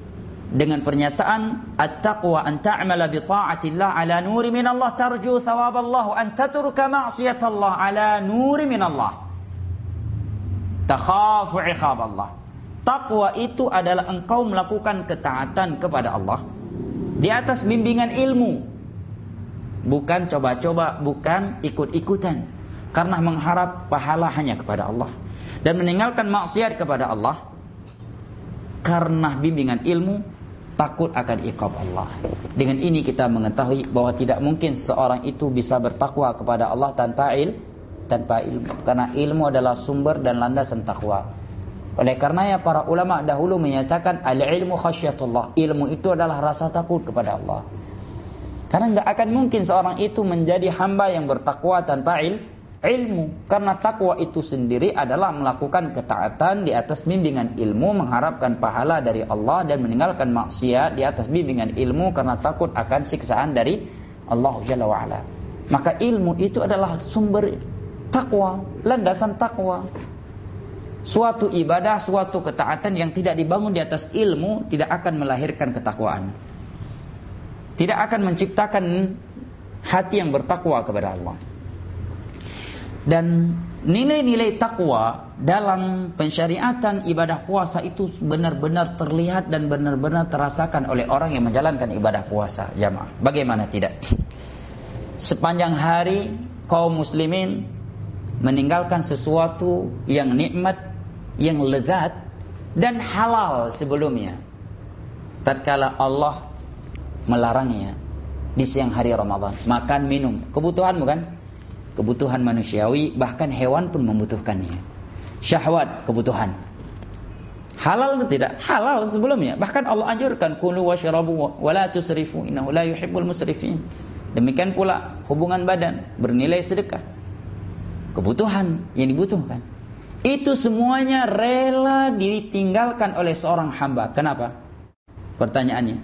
dengan pernyataan at-taqwa an ta'mala bi ta'atillah ala nuri min Allah tarju thawaballah an tatruka ma'siyatallah ala nuri min Allah takhafu 'iqaballah. Taqwa itu adalah engkau melakukan ketaatan kepada Allah di atas bimbingan ilmu, bukan coba-coba, bukan ikut-ikutan, karena mengharap pahala hanya kepada Allah, dan meninggalkan maksiat kepada Allah karena bimbingan ilmu, takut akan iqab Allah. Dengan ini kita mengetahui bahwa tidak mungkin seorang itu bisa bertakwa kepada Allah tanpa il, tanpa ilmu, karena ilmu adalah sumber dan landasan takwa. Oleh karenanya para ulama dahulu menyatakan al-ilmu khasyatullah, ilmu itu adalah rasa takut kepada Allah. Karena enggak akan mungkin seorang itu menjadi hamba yang bertakwa tanpa il, ilmu, karena takwa itu sendiri adalah melakukan ketaatan di atas bimbingan ilmu, mengharapkan pahala dari Allah, dan meninggalkan maksiat di atas bimbingan ilmu karena takut akan siksaan dari Allah Jalla wa Ala. Maka ilmu itu adalah sumber takwa, landasan takwa. Suatu ibadah, suatu ketaatan yang tidak dibangun di atas ilmu tidak akan melahirkan ketakwaan, tidak akan menciptakan hati yang bertakwa kepada Allah. Dan nilai-nilai takwa dalam pensyariatan ibadah puasa itu benar-benar terlihat dan benar-benar terasakan oleh orang yang menjalankan ibadah puasa jamaah. Bagaimana tidak? Sepanjang hari kaum muslimin meninggalkan sesuatu yang nikmat, yang lezat dan halal sebelumnya, tatkala Allah melarangnya di siang hari Ramadan. Makan, minum, kebutuhan bukan? Kebutuhan manusiawi, bahkan hewan pun membutuhkannya. Syahwat, kebutuhan. Halal atau tidak? Halal sebelumnya. Bahkan Allah anjurkan kulu washrabu wa la tusrifu innahu la yuhibbul musrifin. Demikian pula hubungan badan, bernilai sedekah, kebutuhan yang dibutuhkan. Itu semuanya rela ditinggalkan oleh seorang hamba. Kenapa? Pertanyaannya.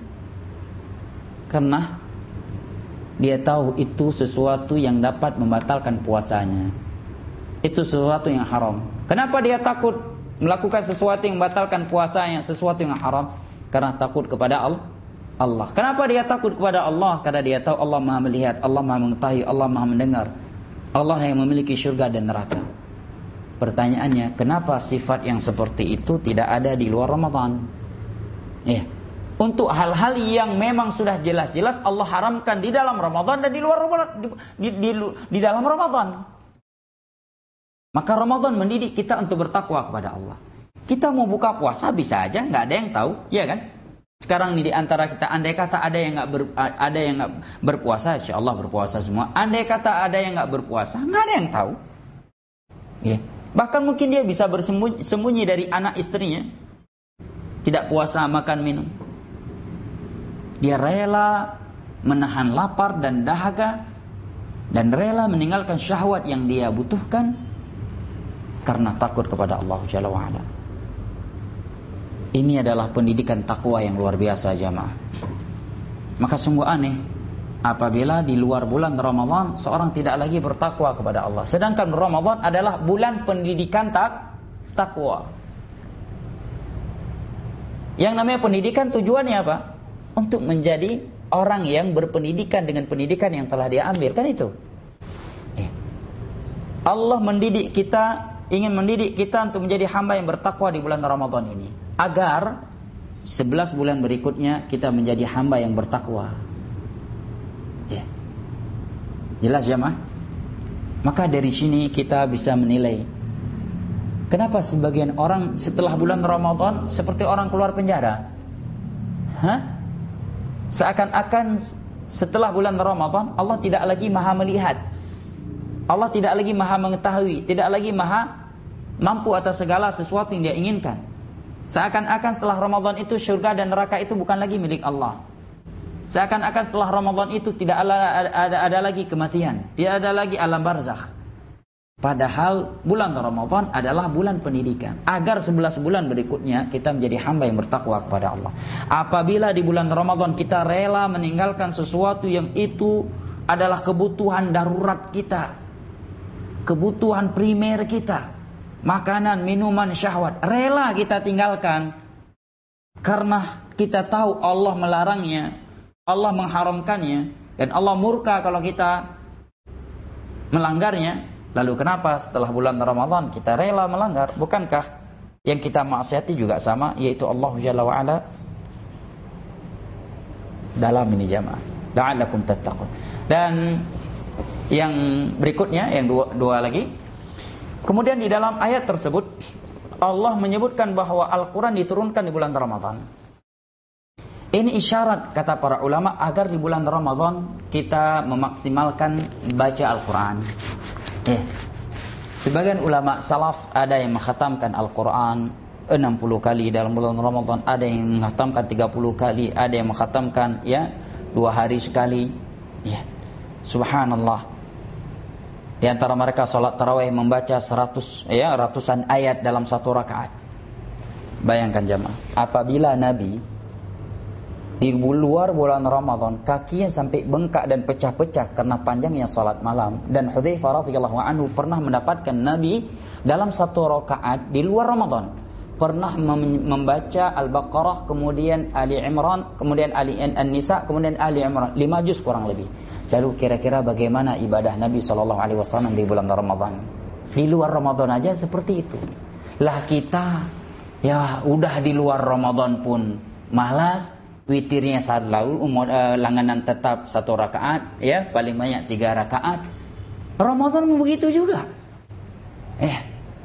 Karena dia tahu itu sesuatu yang dapat membatalkan puasanya. Itu sesuatu yang haram. Kenapa dia takut melakukan sesuatu yang membatalkan puasanya, sesuatu yang haram? Karena takut kepada Allah. Kenapa dia takut kepada Allah? Karena dia tahu Allah Maha melihat, Allah Maha mengetahui, Allah Maha mendengar. Allah yang memiliki syurga dan neraka. Pertanyaannya, kenapa sifat yang seperti itu tidak ada di luar Ramadan? Ya. Untuk hal-hal yang memang sudah jelas-jelas Allah haramkan di dalam Ramadan dan di luar Ramadan, di, di, di, di dalam Ramadan. Maka Ramadan mendidik kita untuk bertakwa kepada Allah. Kita mau buka puasa bisa aja, nggak ada yang tahu, ya kan? Sekarang ini di antara kita, andai kata ada yang nggak ber, ada yang nggak berpuasa, insya Allah berpuasa semua. Andai kata ada yang nggak berpuasa, nggak ada yang tahu. Ya. Bahkan mungkin dia bisa bersembunyi dari anak istrinya, tidak puasa, makan minum. Dia rela menahan lapar dan dahaga, dan rela meninggalkan syahwat yang dia butuhkan karena takut kepada Allah Jalla wa'ala. Ini adalah pendidikan takwa yang luar biasa jamaah. Maka sungguh aneh apabila di luar bulan Ramadan seorang tidak lagi bertakwa kepada Allah, sedangkan Ramadan adalah bulan pendidikan tak takwa. Yang namanya pendidikan tujuannya apa? Untuk menjadi orang yang berpendidikan dengan pendidikan yang telah dia ambil, kan itu. Eh. Allah mendidik kita, ingin mendidik kita untuk menjadi hamba yang bertakwa di bulan Ramadan ini, agar sebelas bulan berikutnya kita menjadi hamba yang bertakwa. Ya. Jelas jemaah? Maka dari sini kita bisa menilai kenapa sebagian orang setelah bulan Ramadan seperti orang keluar penjara. Hah? Seakan-akan setelah bulan Ramadan Allah tidak lagi maha melihat, Allah tidak lagi maha mengetahui, tidak lagi maha mampu atas segala sesuatu yang dia inginkan. Seakan-akan setelah Ramadan itu syurga dan neraka itu bukan lagi milik Allah. Seakan-akan setelah Ramadan itu tidak ada, ada, ada lagi kematian, tidak ada lagi alam barzakh. Padahal bulan Ramadan adalah bulan pendidikan, agar sebelas bulan berikutnya kita menjadi hamba yang bertakwa kepada Allah. Apabila di bulan Ramadan kita rela meninggalkan sesuatu yang itu adalah kebutuhan darurat kita, kebutuhan primer kita, makanan, minuman, syahwat, rela kita tinggalkan karena kita tahu Allah melarangnya, Allah mengharamkannya, dan Allah murka kalau kita melanggarnya, lalu kenapa setelah bulan Ramadan kita rela melanggar? Bukankah yang kita maksiati juga sama, yaitu Allah Jalla wa'ala? Dalam ini jamaah, la'allakum tattaqun. Dan yang berikutnya, yang dua, dua lagi, kemudian di dalam ayat tersebut Allah menyebutkan bahwa Al-Quran diturunkan di bulan Ramadan. Ini isyarat, kata para ulama, agar di bulan Ramadan kita memaksimalkan baca Al-Quran. Ya. Sebagian ulama salaf ada yang mengkhatamkan Al-Quran enam puluh kali dalam bulan Ramadan, ada yang mengkhatamkan tiga puluh kali, ada yang mengkhatamkan ya dua hari sekali. Ya. Subhanallah. Di antara mereka salat tarawih membaca seratus ya ratusan ayat dalam satu rakaat. Bayangkan jemaah, apabila Nabi di luar bulan Ramadan kakinya sampai bengkak dan pecah-pecah karena panjangnya salat malam, dan Hudzaifah radhiyallahu anhu pernah mendapatkan Nabi dalam satu rakaat di luar Ramadan pernah membaca Al-Baqarah, kemudian Ali Imran, kemudian Ali An-Nisa, kemudian Ali Imran, lima juz kurang lebih. Lalu kira-kira bagaimana ibadah Nabi shallallahu alaihi wasallam di bulan Ramadan? Di luar Ramadan aja seperti itu. Lah kita ya udah di luar Ramadan pun malas, witirnya selalu uh, langganan tetap satu rakaat, ya paling banyak tiga rakaat. Ramadan begitu juga. Eh,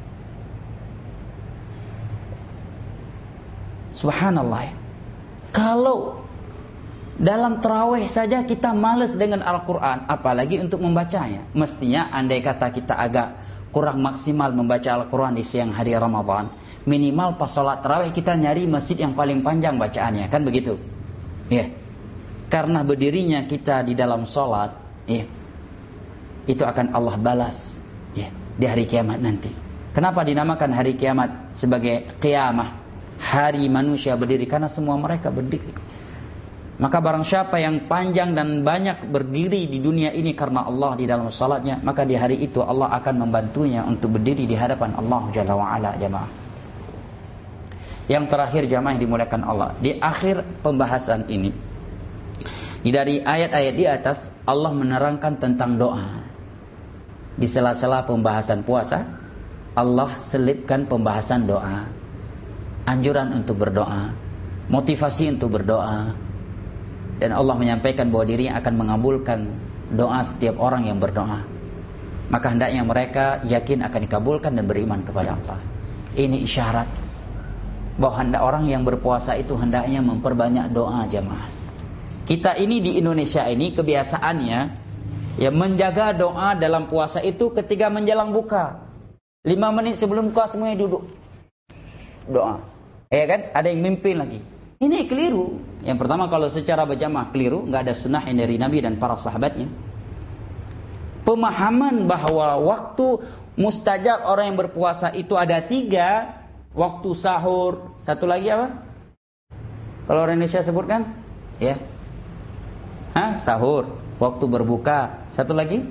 subhanallah. Kalau dalam tarawih saja kita malas dengan Al-Quran, apalagi untuk membacanya. Mestinya andai kata kita agak kurang maksimal membaca Al-Quran di siang hari Ramadan, minimal pas sholat tarawih kita nyari masjid yang paling panjang bacaannya, kan begitu? Ya. Karena berdirinya kita di dalam sholat, ya, itu akan Allah balas, ya, di hari kiamat nanti. Kenapa dinamakan hari kiamat sebagai qiyamah? Hari manusia berdiri, karena semua mereka berdiri. Maka barang siapa yang panjang dan banyak berdiri di dunia ini karena Allah di dalam salatnya, maka di hari itu Allah akan membantunya untuk berdiri di hadapan Allah Jalla wa'ala jamaah. Yang terakhir jamaah yang dimuliakan Allah, di akhir pembahasan ini, di dari ayat-ayat di atas Allah menerangkan tentang doa. Di sela-sela pembahasan puasa, Allah selipkan pembahasan doa, anjuran untuk berdoa, motivasi untuk berdoa. Dan Allah menyampaikan bahwa dirinya akan mengabulkan doa setiap orang yang berdoa. Maka hendaknya mereka yakin akan dikabulkan dan beriman kepada Allah. Ini isyarat bahwa hendak orang yang berpuasa itu hendaknya memperbanyak doa jamaah. Kita ini di Indonesia ini kebiasaannya ya menjaga doa dalam puasa itu ketika menjelang buka. Lima menit sebelum buka semuanya duduk doa. Ya kan? Ada yang mimpin lagi. Ini keliru. Yang pertama, kalau secara berjamaah keliru, nggak ada sunnah dari Nabi dan para sahabatnya. Pemahaman bahwa waktu mustajab orang yang berpuasa itu ada tiga, waktu sahur, satu lagi apa? Kalau orang Indonesia sebutkan, ya, Hah? Sahur, waktu berbuka, satu lagi?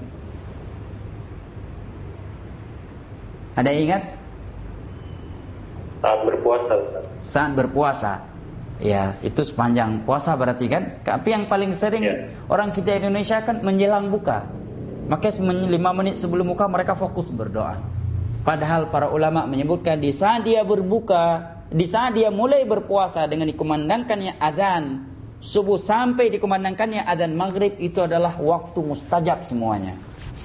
Ada yang ingat? Saat berpuasa, Ustaz. Saat berpuasa. Ya, itu sepanjang puasa berarti kan. Tapi yang paling sering ya, orang kita Indonesia kan menjelang buka. Maka lima menit sebelum buka mereka fokus berdoa. Padahal para ulama menyebutkan di saat dia berbuka, di saat dia mulai berpuasa dengan dikumandangkannya azan subuh sampai dikumandangkannya azan maghrib, itu adalah waktu mustajab semuanya.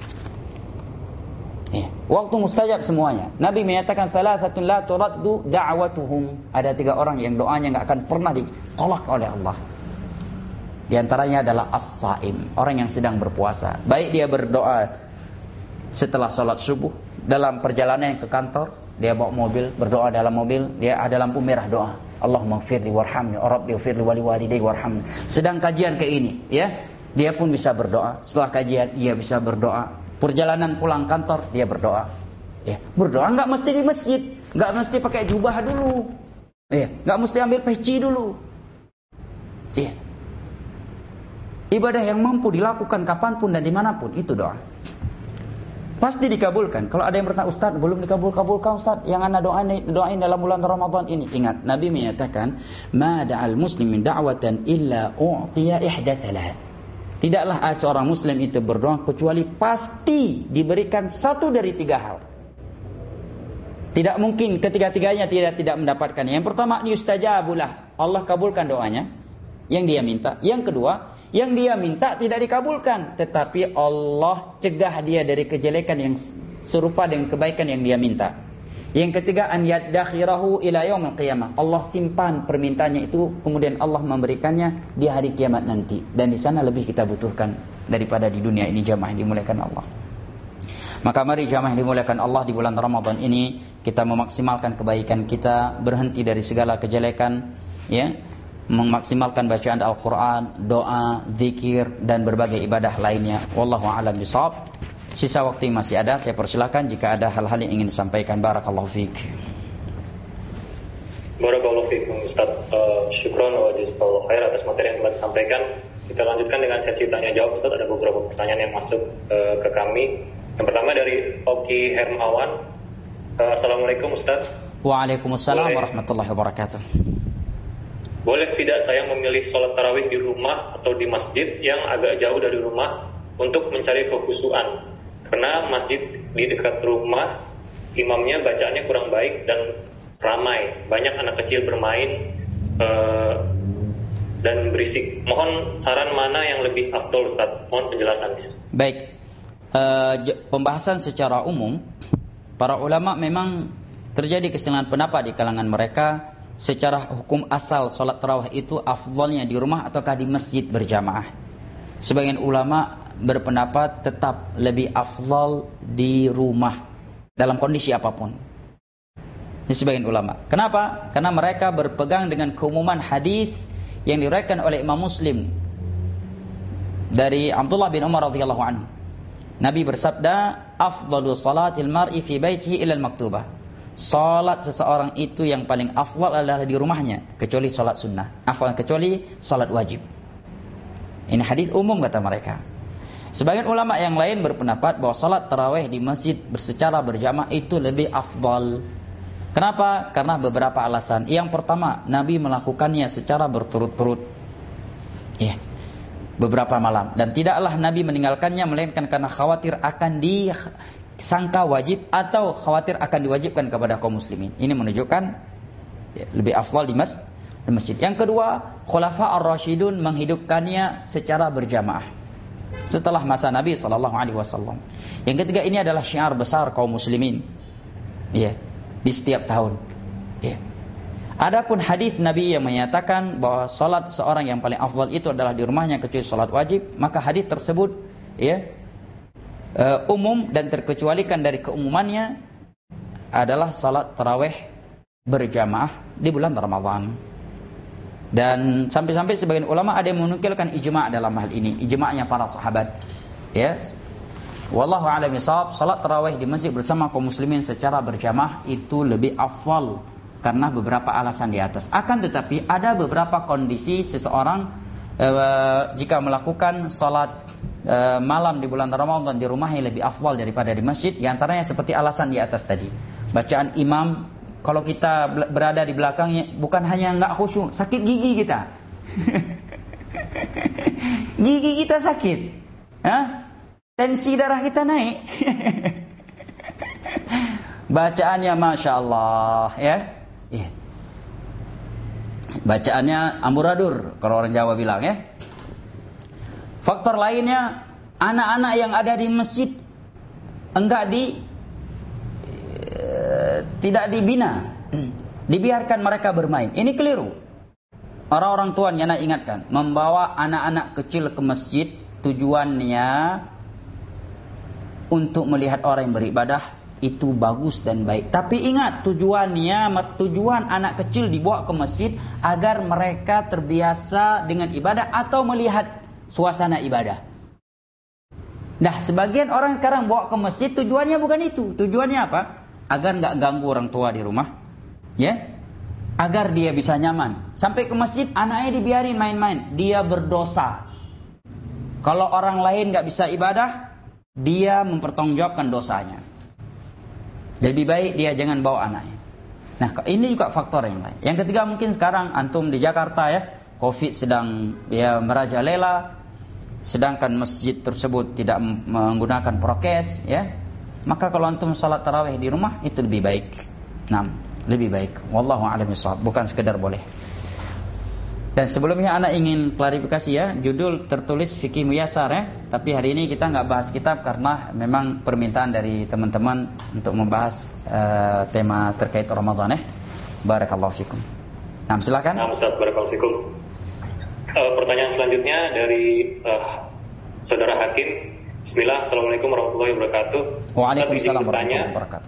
Ya, waktu mustajab semuanya. Nabi menyatakan salasatun la turaddu da'watuhum. Ada tiga orang yang doanya enggak akan pernah ditolak oleh Allah. Di antaranya adalah as-saim, orang yang sedang berpuasa. Baik dia berdoa setelah sholat subuh, dalam perjalanan ke kantor, dia bawa mobil, berdoa dalam mobil, dia ada lampu merah doa. Allahumma ighfirli warhamni, rabbi ighfirli wa liwalidayya warhamni. Sedang kajian ke ini, ya, dia pun bisa berdoa. Setelah kajian dia bisa berdoa. Perjalanan pulang kantor dia berdoa. Ya, berdoa enggak mesti di masjid, enggak mesti pakai jubah dulu. Ya, enggak mesti ambil peci dulu. Ya. Ibadah yang mampu dilakukan kapanpun dan dimanapun, itu doa. pasti dikabulkan. Kalau ada yang bertanya, Ustaz, belum dikabul-kabulkan Ustaz, yang anda doain, doain dalam bulan Ramadan ini. Ingat, Nabi menyatakan, ma da'al muslimin da'watan illa u'tiya ihda thalath. Tidaklah seorang muslim itu berdoa kecuali pasti diberikan satu dari tiga hal. Tidak mungkin ketiga-tiganya tidak tidak mendapatkan. Yang pertama, yustajabulah, Allah kabulkan doanya yang dia minta. Yang kedua, yang dia minta tidak dikabulkan, tetapi Allah cegah dia dari kejelekan yang serupa dengan kebaikan yang dia minta. Yang ketiga, an yaddakhirahu ila yaumil qiyamah. Allah simpan permintaannya itu, kemudian Allah memberikannya di hari kiamat nanti. Dan di sana lebih kita butuhkan daripada di dunia ini, jamaah yang dimuliakan Allah. Maka mari jamaah yang dimuliakan Allah, di bulan Ramadan ini kita memaksimalkan kebaikan kita, berhenti dari segala kejelekan, ya. Memaksimalkan bacaan Al-Quran, doa, zikir, dan berbagai ibadah lainnya. Wallahu a'lam bishawab. Sisa waktu yang masih ada, saya persilakan jika ada hal-hal yang ingin disampaikan. Barakallahu fiik. Barakallahu fiik Ustaz. Uh, syukron wa jazakallahu khair atas materi yang telah disampaikan. Kita lanjutkan dengan sesi tanya jawab Ustaz. Ada beberapa pertanyaan yang masuk uh, ke kami. Yang pertama dari Oki Hermawan. Uh, Assalamualaikum Ustaz. Waalaikumsalam warahmatullahi wabarakatuh. Boleh tidak saya memilih sholat tarawih di rumah atau di masjid yang agak jauh dari rumah untuk mencari kekhusyuan? Karena masjid di dekat rumah imamnya bacaannya kurang baik dan ramai, banyak anak kecil bermain uh, dan berisik. Mohon saran mana yang lebih afdol Ustaz? Mohon penjelasannya. Baik, uh, pembahasan secara umum, para ulama memang terjadi keselisaihan pendapat di kalangan mereka secara hukum asal sholat tarawih itu afdalnya di rumah ataukah di masjid berjamaah. Sebagian ulama berpendapat tetap lebih afdal di rumah dalam kondisi apapun. Ini sebagian ulama. Kenapa? Karena mereka berpegang dengan keumuman hadis yang diriwayatkan oleh Imam Muslim dari Abdullah bin Umar radhiyallahu anhu. Nabi bersabda, afdalu salatil mar'i fi baitihi ila al-maktubah. Salat seseorang itu yang paling afdal adalah di rumahnya, kecuali salat sunnah. Afdal kecuali salat wajib. Ini hadis umum kata mereka. Sebagian ulama yang lain berpendapat bahwa salat tarawih di masjid secara berjamaah itu lebih afdal. Kenapa? Karena beberapa alasan. Yang pertama, Nabi melakukannya secara berturut-turut. Ya. Beberapa malam, dan tidaklah Nabi meninggalkannya melainkan karena khawatir akan disangka wajib atau khawatir akan diwajibkan kepada kaum muslimin. Ini menunjukkan ya, lebih afdal di, mas, di masjid. Yang kedua, Khulafa ar-Rasyidun menghidupkannya secara berjamaah setelah masa Nabi sallallahu alaihi wasallam. Yang ketiga, ini adalah syiar besar kaum muslimin ya, di setiap tahun ya. Adapun hadis Nabi yang menyatakan bahwa salat seorang yang paling afdal itu adalah di rumahnya kecuali salat wajib, maka hadis tersebut ya uh, umum dan terkecualikan dari keumumannya adalah salat tarawih berjamaah di bulan Ramadan. Dan sampai-sampai sebagian ulama ada yang menukilkan ijma' dalam hal ini, ijma'nya para sahabat. Ya. Wallahu a'lam bishawab, salat tarawih di masjid bersama kaum muslimin secara berjamaah itu lebih afdal karena beberapa alasan di atas. Akan tetapi ada beberapa kondisi seseorang e, jika melakukan salat e, malam di bulan Ramadan di rumahnya lebih afdal daripada di masjid. Di antaranya seperti alasan di atas tadi. Bacaan imam, kalau kita berada di belakangnya bukan hanya enggak khusyuk, sakit gigi kita. Gigi kita sakit. Hah? Tensi darah kita naik. Bacaannya Masya Allah ya. Yeah. Bacaannya amburadur kalau orang Jawa bilang ya. Faktor lainnya, anak-anak yang ada di masjid enggak di e, tidak dibina, dibiarkan mereka bermain. Ini keliru. Orang-orang tuanya nak ingatkan, membawa anak-anak kecil ke masjid tujuannya untuk melihat orang yang beribadah itu bagus dan baik. Tapi ingat, tujuannya, tujuan anak kecil dibawa ke masjid agar mereka terbiasa dengan ibadah atau melihat suasana ibadah. Nah, sebagian orang sekarang bawa ke masjid tujuannya bukan itu. Tujuannya apa? Agar enggak ganggu orang tua di rumah. Ya? Agar dia bisa nyaman. Sampai ke masjid, anaknya dibiarin main-main. Dia berdosa. Kalau orang lain enggak bisa ibadah, dia mempertanggungjawabkan dosanya. Lebih baik dia jangan bawa anaknya. Nah, ini juga faktor yang lain. Yang ketiga, mungkin sekarang antum di Jakarta ya, Covid sedang ya merajalela, sedangkan masjid tersebut tidak menggunakan prokes ya. Maka kalau antum salat tarawih di rumah itu lebih baik. Nah, lebih baik. Wallahu a'lam bishawab, bukan sekedar boleh. Dan sebelumnya anak ingin klarifikasi ya, judul tertulis fikih muyasar ya, tapi hari ini kita nggak bahas kitab karena memang permintaan dari teman-teman untuk membahas uh, tema terkait Ramadan ya. Barakallahu fikum. Nah, silakan. Nah, Ustaz, barakallahu fikum. Uh, pertanyaan selanjutnya dari uh, Saudara Hakim. Bismillah, Assalamualaikum warahmatullahi wabarakatuh. Waalaikumsalam warahmatullahi wabarakatuh.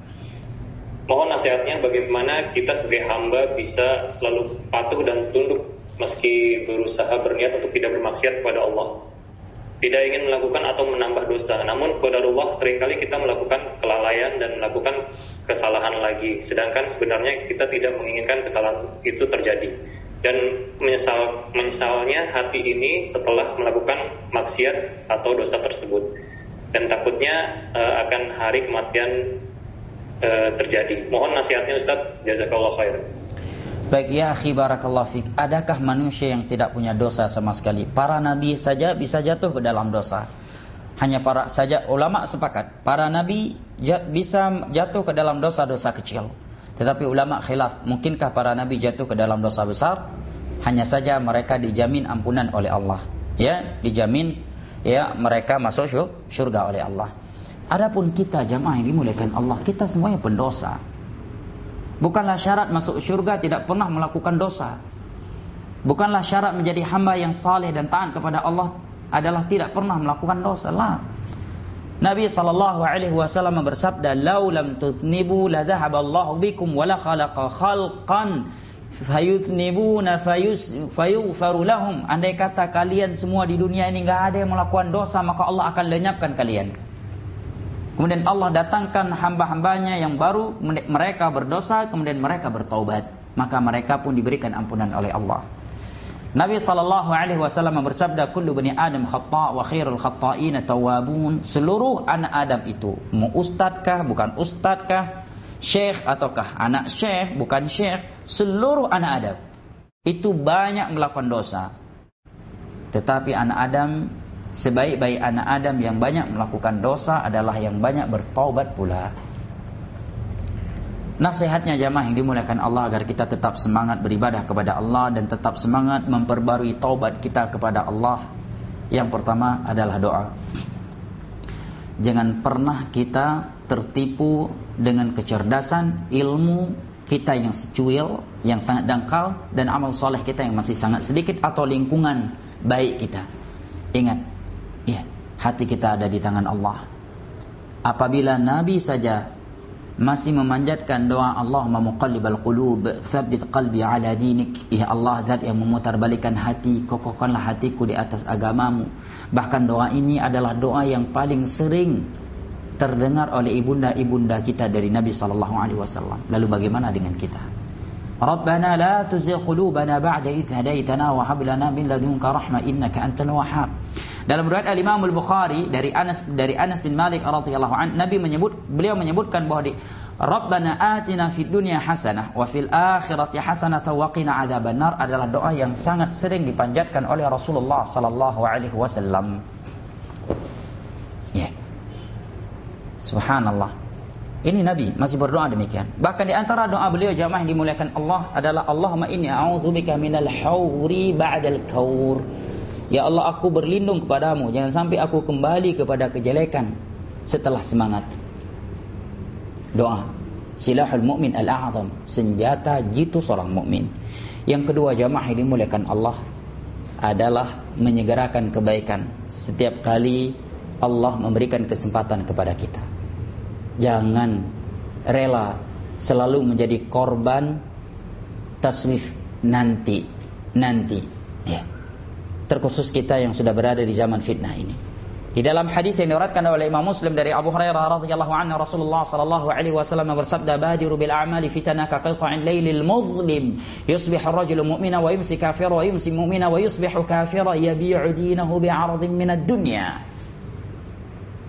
Mohon nasihatnya bagaimana kita sebagai hamba bisa selalu patuh dan tunduk meski berusaha berniat untuk tidak bermaksiat kepada Allah, tidak ingin melakukan atau menambah dosa. Namun qadarullah seringkali kita melakukan kelalaian dan melakukan kesalahan lagi, sedangkan sebenarnya kita tidak menginginkan kesalahan itu terjadi. Dan menyesal, menyesalnya hati ini setelah melakukan maksiat atau dosa tersebut, dan takutnya uh, akan hari kematian uh, terjadi. Mohon nasihatnya Ustaz, jazakallahu khair. Baik ya akhi, barakallahu fik. Adakah manusia yang tidak punya dosa sama sekali? Para nabi saja bisa jatuh ke dalam dosa. Hanya para saja ulama sepakat, para nabi bisa jatuh ke dalam dosa-dosa kecil. Tetapi ulama khilaf, mungkinkah para nabi jatuh ke dalam dosa besar? Hanya saja mereka dijamin ampunan oleh Allah. Ya, dijamin ya mereka masuk syurga oleh Allah. Adapun kita jamaah yang dimuliakan Allah, kita semuanya pendosa. Bukanlah syarat masuk syurga tidak pernah melakukan dosa. Bukanlah syarat menjadi hamba yang saleh dan taat kepada Allah adalah tidak pernah melakukan dosa. Lah. Nabi sallallahu alaihi wasallam bersabda, "Lau lam tuthnibu la dhahaba Allahu bikum wa la khalaqa khalqan fayuthnibuna fayughfaru lahum." Andai kata kalian semua di dunia ini enggak ada yang melakukan dosa, maka Allah akan lenyapkan kalian. Kemudian Allah datangkan hamba-hambanya yang baru, mereka berdosa, kemudian mereka bertaubat, maka mereka pun diberikan ampunan oleh Allah. Nabi sallallahu alaihi wasallam bersabda, "Kullu bani Adam khata' wa khairul khata'ina tawwabun." Seluruh anak Adam itu, mau ustadzkah, bukan ustadzkah, syekh ataukah anak syekh, bukan syekh, seluruh anak Adam itu banyak melakukan dosa. Tetapi anak Adam, sebaik-baik anak Adam yang banyak melakukan dosa adalah yang banyak bertaubat pula. Nasihatnya jamaah yang dimuliakan Allah agar kita tetap semangat beribadah kepada Allah dan tetap semangat memperbarui taubat kita kepada Allah. Yang pertama adalah doa. Jangan pernah kita tertipu dengan kecerdasan, ilmu kita yang secuil, yang sangat dangkal, dan amal soleh kita yang masih sangat sedikit, atau lingkungan baik kita. Ingat, ya, hati kita ada di tangan Allah. Apabila Nabi saja masih memanjatkan doa, Allahumma muqallibal qulub tsabbit qalbi ala dinik, ya Allah, zat yang memutarbalikkan hati, kokohkanlah hatiku di atas agamamu. Bahkan doa ini adalah doa yang paling sering terdengar oleh ibunda-ibunda kita dari Nabi sallallahu alaihi wasallam. Lalu bagaimana dengan kita? Rabbana la tuzigh qulubana ba'da idh hadaitana wa hab lana min ladunka rahmah innaka antal wahhab. Dalam riwayat Al-Imam Al-Bukhari dari Anas dari Anas bin Malik radhiyallahu anhu, Nabi menyebut beliau menyebutkan bahwa di Rabbana atina fid dunya hasanah wa fil akhirati hasanah wa qina adzabannar adalah doa yang sangat sering dipanjatkan oleh Rasulullah sallallahu alaihi wasallam. Ya. Subhanallah. Ini Nabi masih berdoa demikian. Bahkan di antara doa beliau jamaah yang dimuliakan Allah adalah Allahumma inni a'udzubika minal hauri ba'dal kaur. Ya Allah, aku berlindung kepadamu, jangan sampai aku kembali kepada kejelekan setelah semangat. Doa, silahul mu'min al-a'zam, senjata jitu seorang mukmin. Yang kedua jamaah yang dimuliakan Allah adalah menyegerakan kebaikan setiap kali Allah memberikan kesempatan kepada kita. Jangan rela selalu menjadi korban taswif nanti nanti ya. Terkhusus kita yang sudah berada di zaman fitnah ini. Di dalam hadis yang diriwayatkan oleh Imam Muslim dari Abu Hurairah radhiyallahu anhu, Rasulullah sallallahu alaihi wasallam bersabda, "Badiru bil a'mali fitanaka qita'in lailil muzlim, yusbihu ar-rajulu mu'mina wa yumsi kafira wa yumsi mu'mina wa yusbihu kafira yabi'u dinahu bi'aradin minad dunya."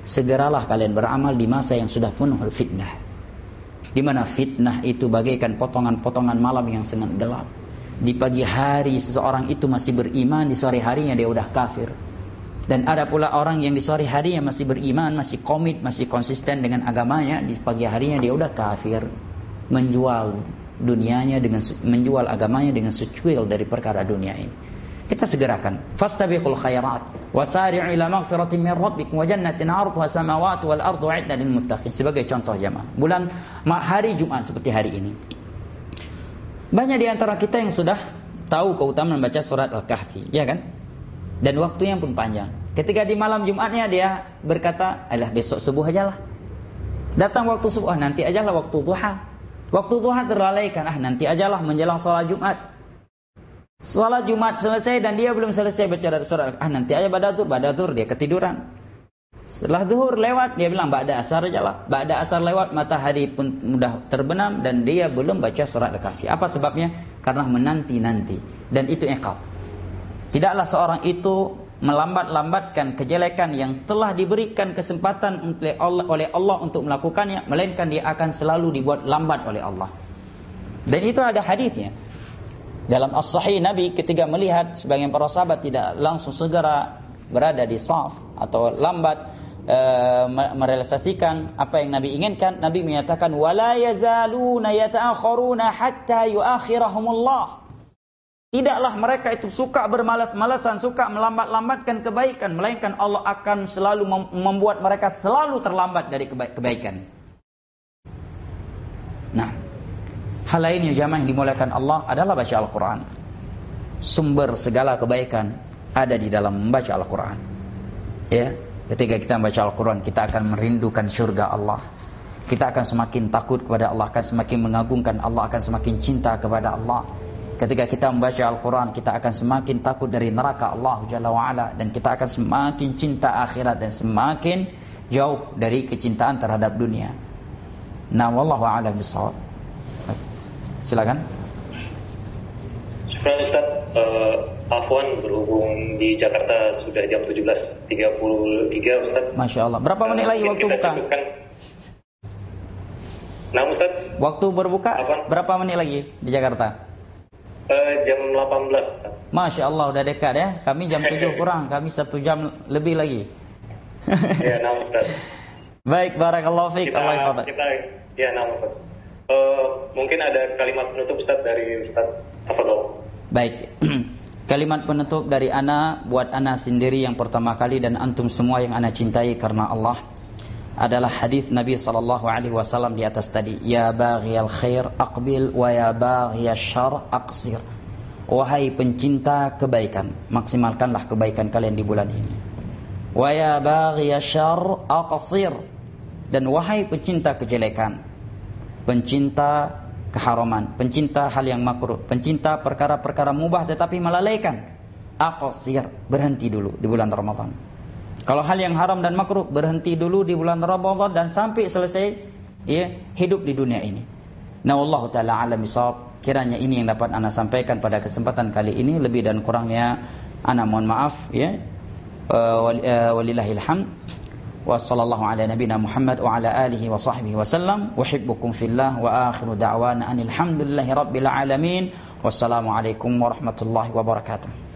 segeralah kalian beramal di masa yang sudah penuh fitnah, di mana fitnah itu bagaikan potongan-potongan malam yang sangat gelap. Di pagi hari seseorang itu masih beriman, di sore harinya dia udah kafir. Dan ada pula orang yang di sore harinya masih beriman, masih komit, masih konsisten dengan agamanya, di pagi harinya dia udah kafir, menjual dunianya dengan menjual agamanya dengan secuil dari perkara dunia ini. Kita segerakan, fastabiqul khairat wasari'u ila maghfiratin min rabbikum wa jannatin 'arduha samawati wal ardu 'iddat lil muttaqin. Sebagai contoh jemaah, bulan hari Jumat seperti hari ini, banyak di antara kita yang sudah tahu keutamaan membaca surat Al-Kahfi, ya kan? Dan waktunya pun panjang. Ketika di malam Jumatnya dia berkata, alah besok subuh ajalah. Datang waktu subuh, ah nanti ajalah waktu duha. Waktu duha terlalaikan, ah nanti ajalah menjelang sholat Jumat. Sholat Jumat selesai dan dia belum selesai baca surat, ah nanti aja ba'da zuhur, ba'da zuhur dia ketiduran. Setelah zuhur lewat, dia bilang ba'da asar ajalah. Ba'da asar lewat, matahari pun mudah terbenam dan dia belum baca surat Al-Kahfi. Apa sebabnya? Karena menanti-nanti. Dan itu iqab. Tidaklah seorang itu melambat-lambatkan kejelekan yang telah diberikan kesempatan oleh Allah, oleh Allah untuk melakukannya, melainkan dia akan selalu dibuat lambat oleh Allah. Dan itu ada hadisnya. Dalam as-sahih, Nabi ketika melihat sebagian para sahabat tidak langsung segera berada di saf atau lambat e, merealisasikan apa yang Nabi inginkan, Nabi menyatakan wala yazaluna yata'akhiruna hatta yuakhirahumullah. Tidaklah mereka itu suka bermalas-malasan, suka melambat-lambatkan kebaikan, melainkan Allah akan selalu membuat mereka selalu terlambat dari kebaikan. Nah, hal lain yang jamaah yang dimuliakan Allah adalah baca Al-Quran. Sumber segala kebaikan ada di dalam membaca Al-Quran. Ya, ketika kita membaca Al-Quran, kita akan merindukan syurga Allah. Kita akan semakin takut kepada Allah, akan semakin mengagungkan Allah, akan semakin cinta kepada Allah. Ketika kita membaca Al-Quran, kita akan semakin takut dari neraka Allah Jalla wa'ala, dan kita akan semakin cinta akhirat dan semakin jauh dari kecintaan terhadap dunia. Nah, wallahu a'lam bishawab. Silakan. Syukran Ustaz. Uh, Afwan, berhubung di Jakarta sudah jam tujuh belas tiga puluh tiga Ustaz. Masya Allah. Berapa uh, menit lagi waktu buka? Cukupkan. Nah Ustaz, waktu berbuka Afwan, berapa menit lagi di Jakarta? Uh, jam delapan belas Ustaz. Masya Allah, udah dekat ya. Kami jam tujuh kurang, kami satu jam lebih lagi. Ya, nah Ustaz. Baik, barakallahu fiik. Kita, Allah kita, ya, nah Ustaz. Uh, mungkin ada kalimat penutup Ustaz dari Ustaz Tafadhol. Baik. Kalimat penutup dari ana buat ana sendiri yang pertama kali dan antum semua yang ana cintai karena Allah adalah hadis Nabi sallallahu alaihi wasallam di atas tadi, ya baghiyal khair aqbil wa ya baghiyasy syarr aqsir. Wahai pencinta kebaikan, maksimalkanlah kebaikan kalian di bulan ini. Wa ya baghiyasy syarr aqsir. Dan wahai pencinta kejelekan, pencinta keharaman, pencinta hal yang makruh, pencinta perkara-perkara mubah tetapi melalaikan, aqsir, berhenti dulu di bulan Ramadan. Kalau hal yang haram dan makruh, berhenti dulu di bulan Ramadan dan sampai selesai ya, hidup di dunia ini. Nah, wallahu taala alam bisawab. Kiranya ini yang dapat ana sampaikan pada kesempatan kali ini. Lebih dan kurangnya ana mohon maaf ya. Uh, walillahil hamd. Wa sallallahu ala nabiyina Muhammad wa ala alihi wa sahbihi wa sallam. Uhibbukum fillah wa akhiru da'wana anil hamdulillahi rabbil alamin. Wassalamu alaikum warahmatullahi wabarakatuh.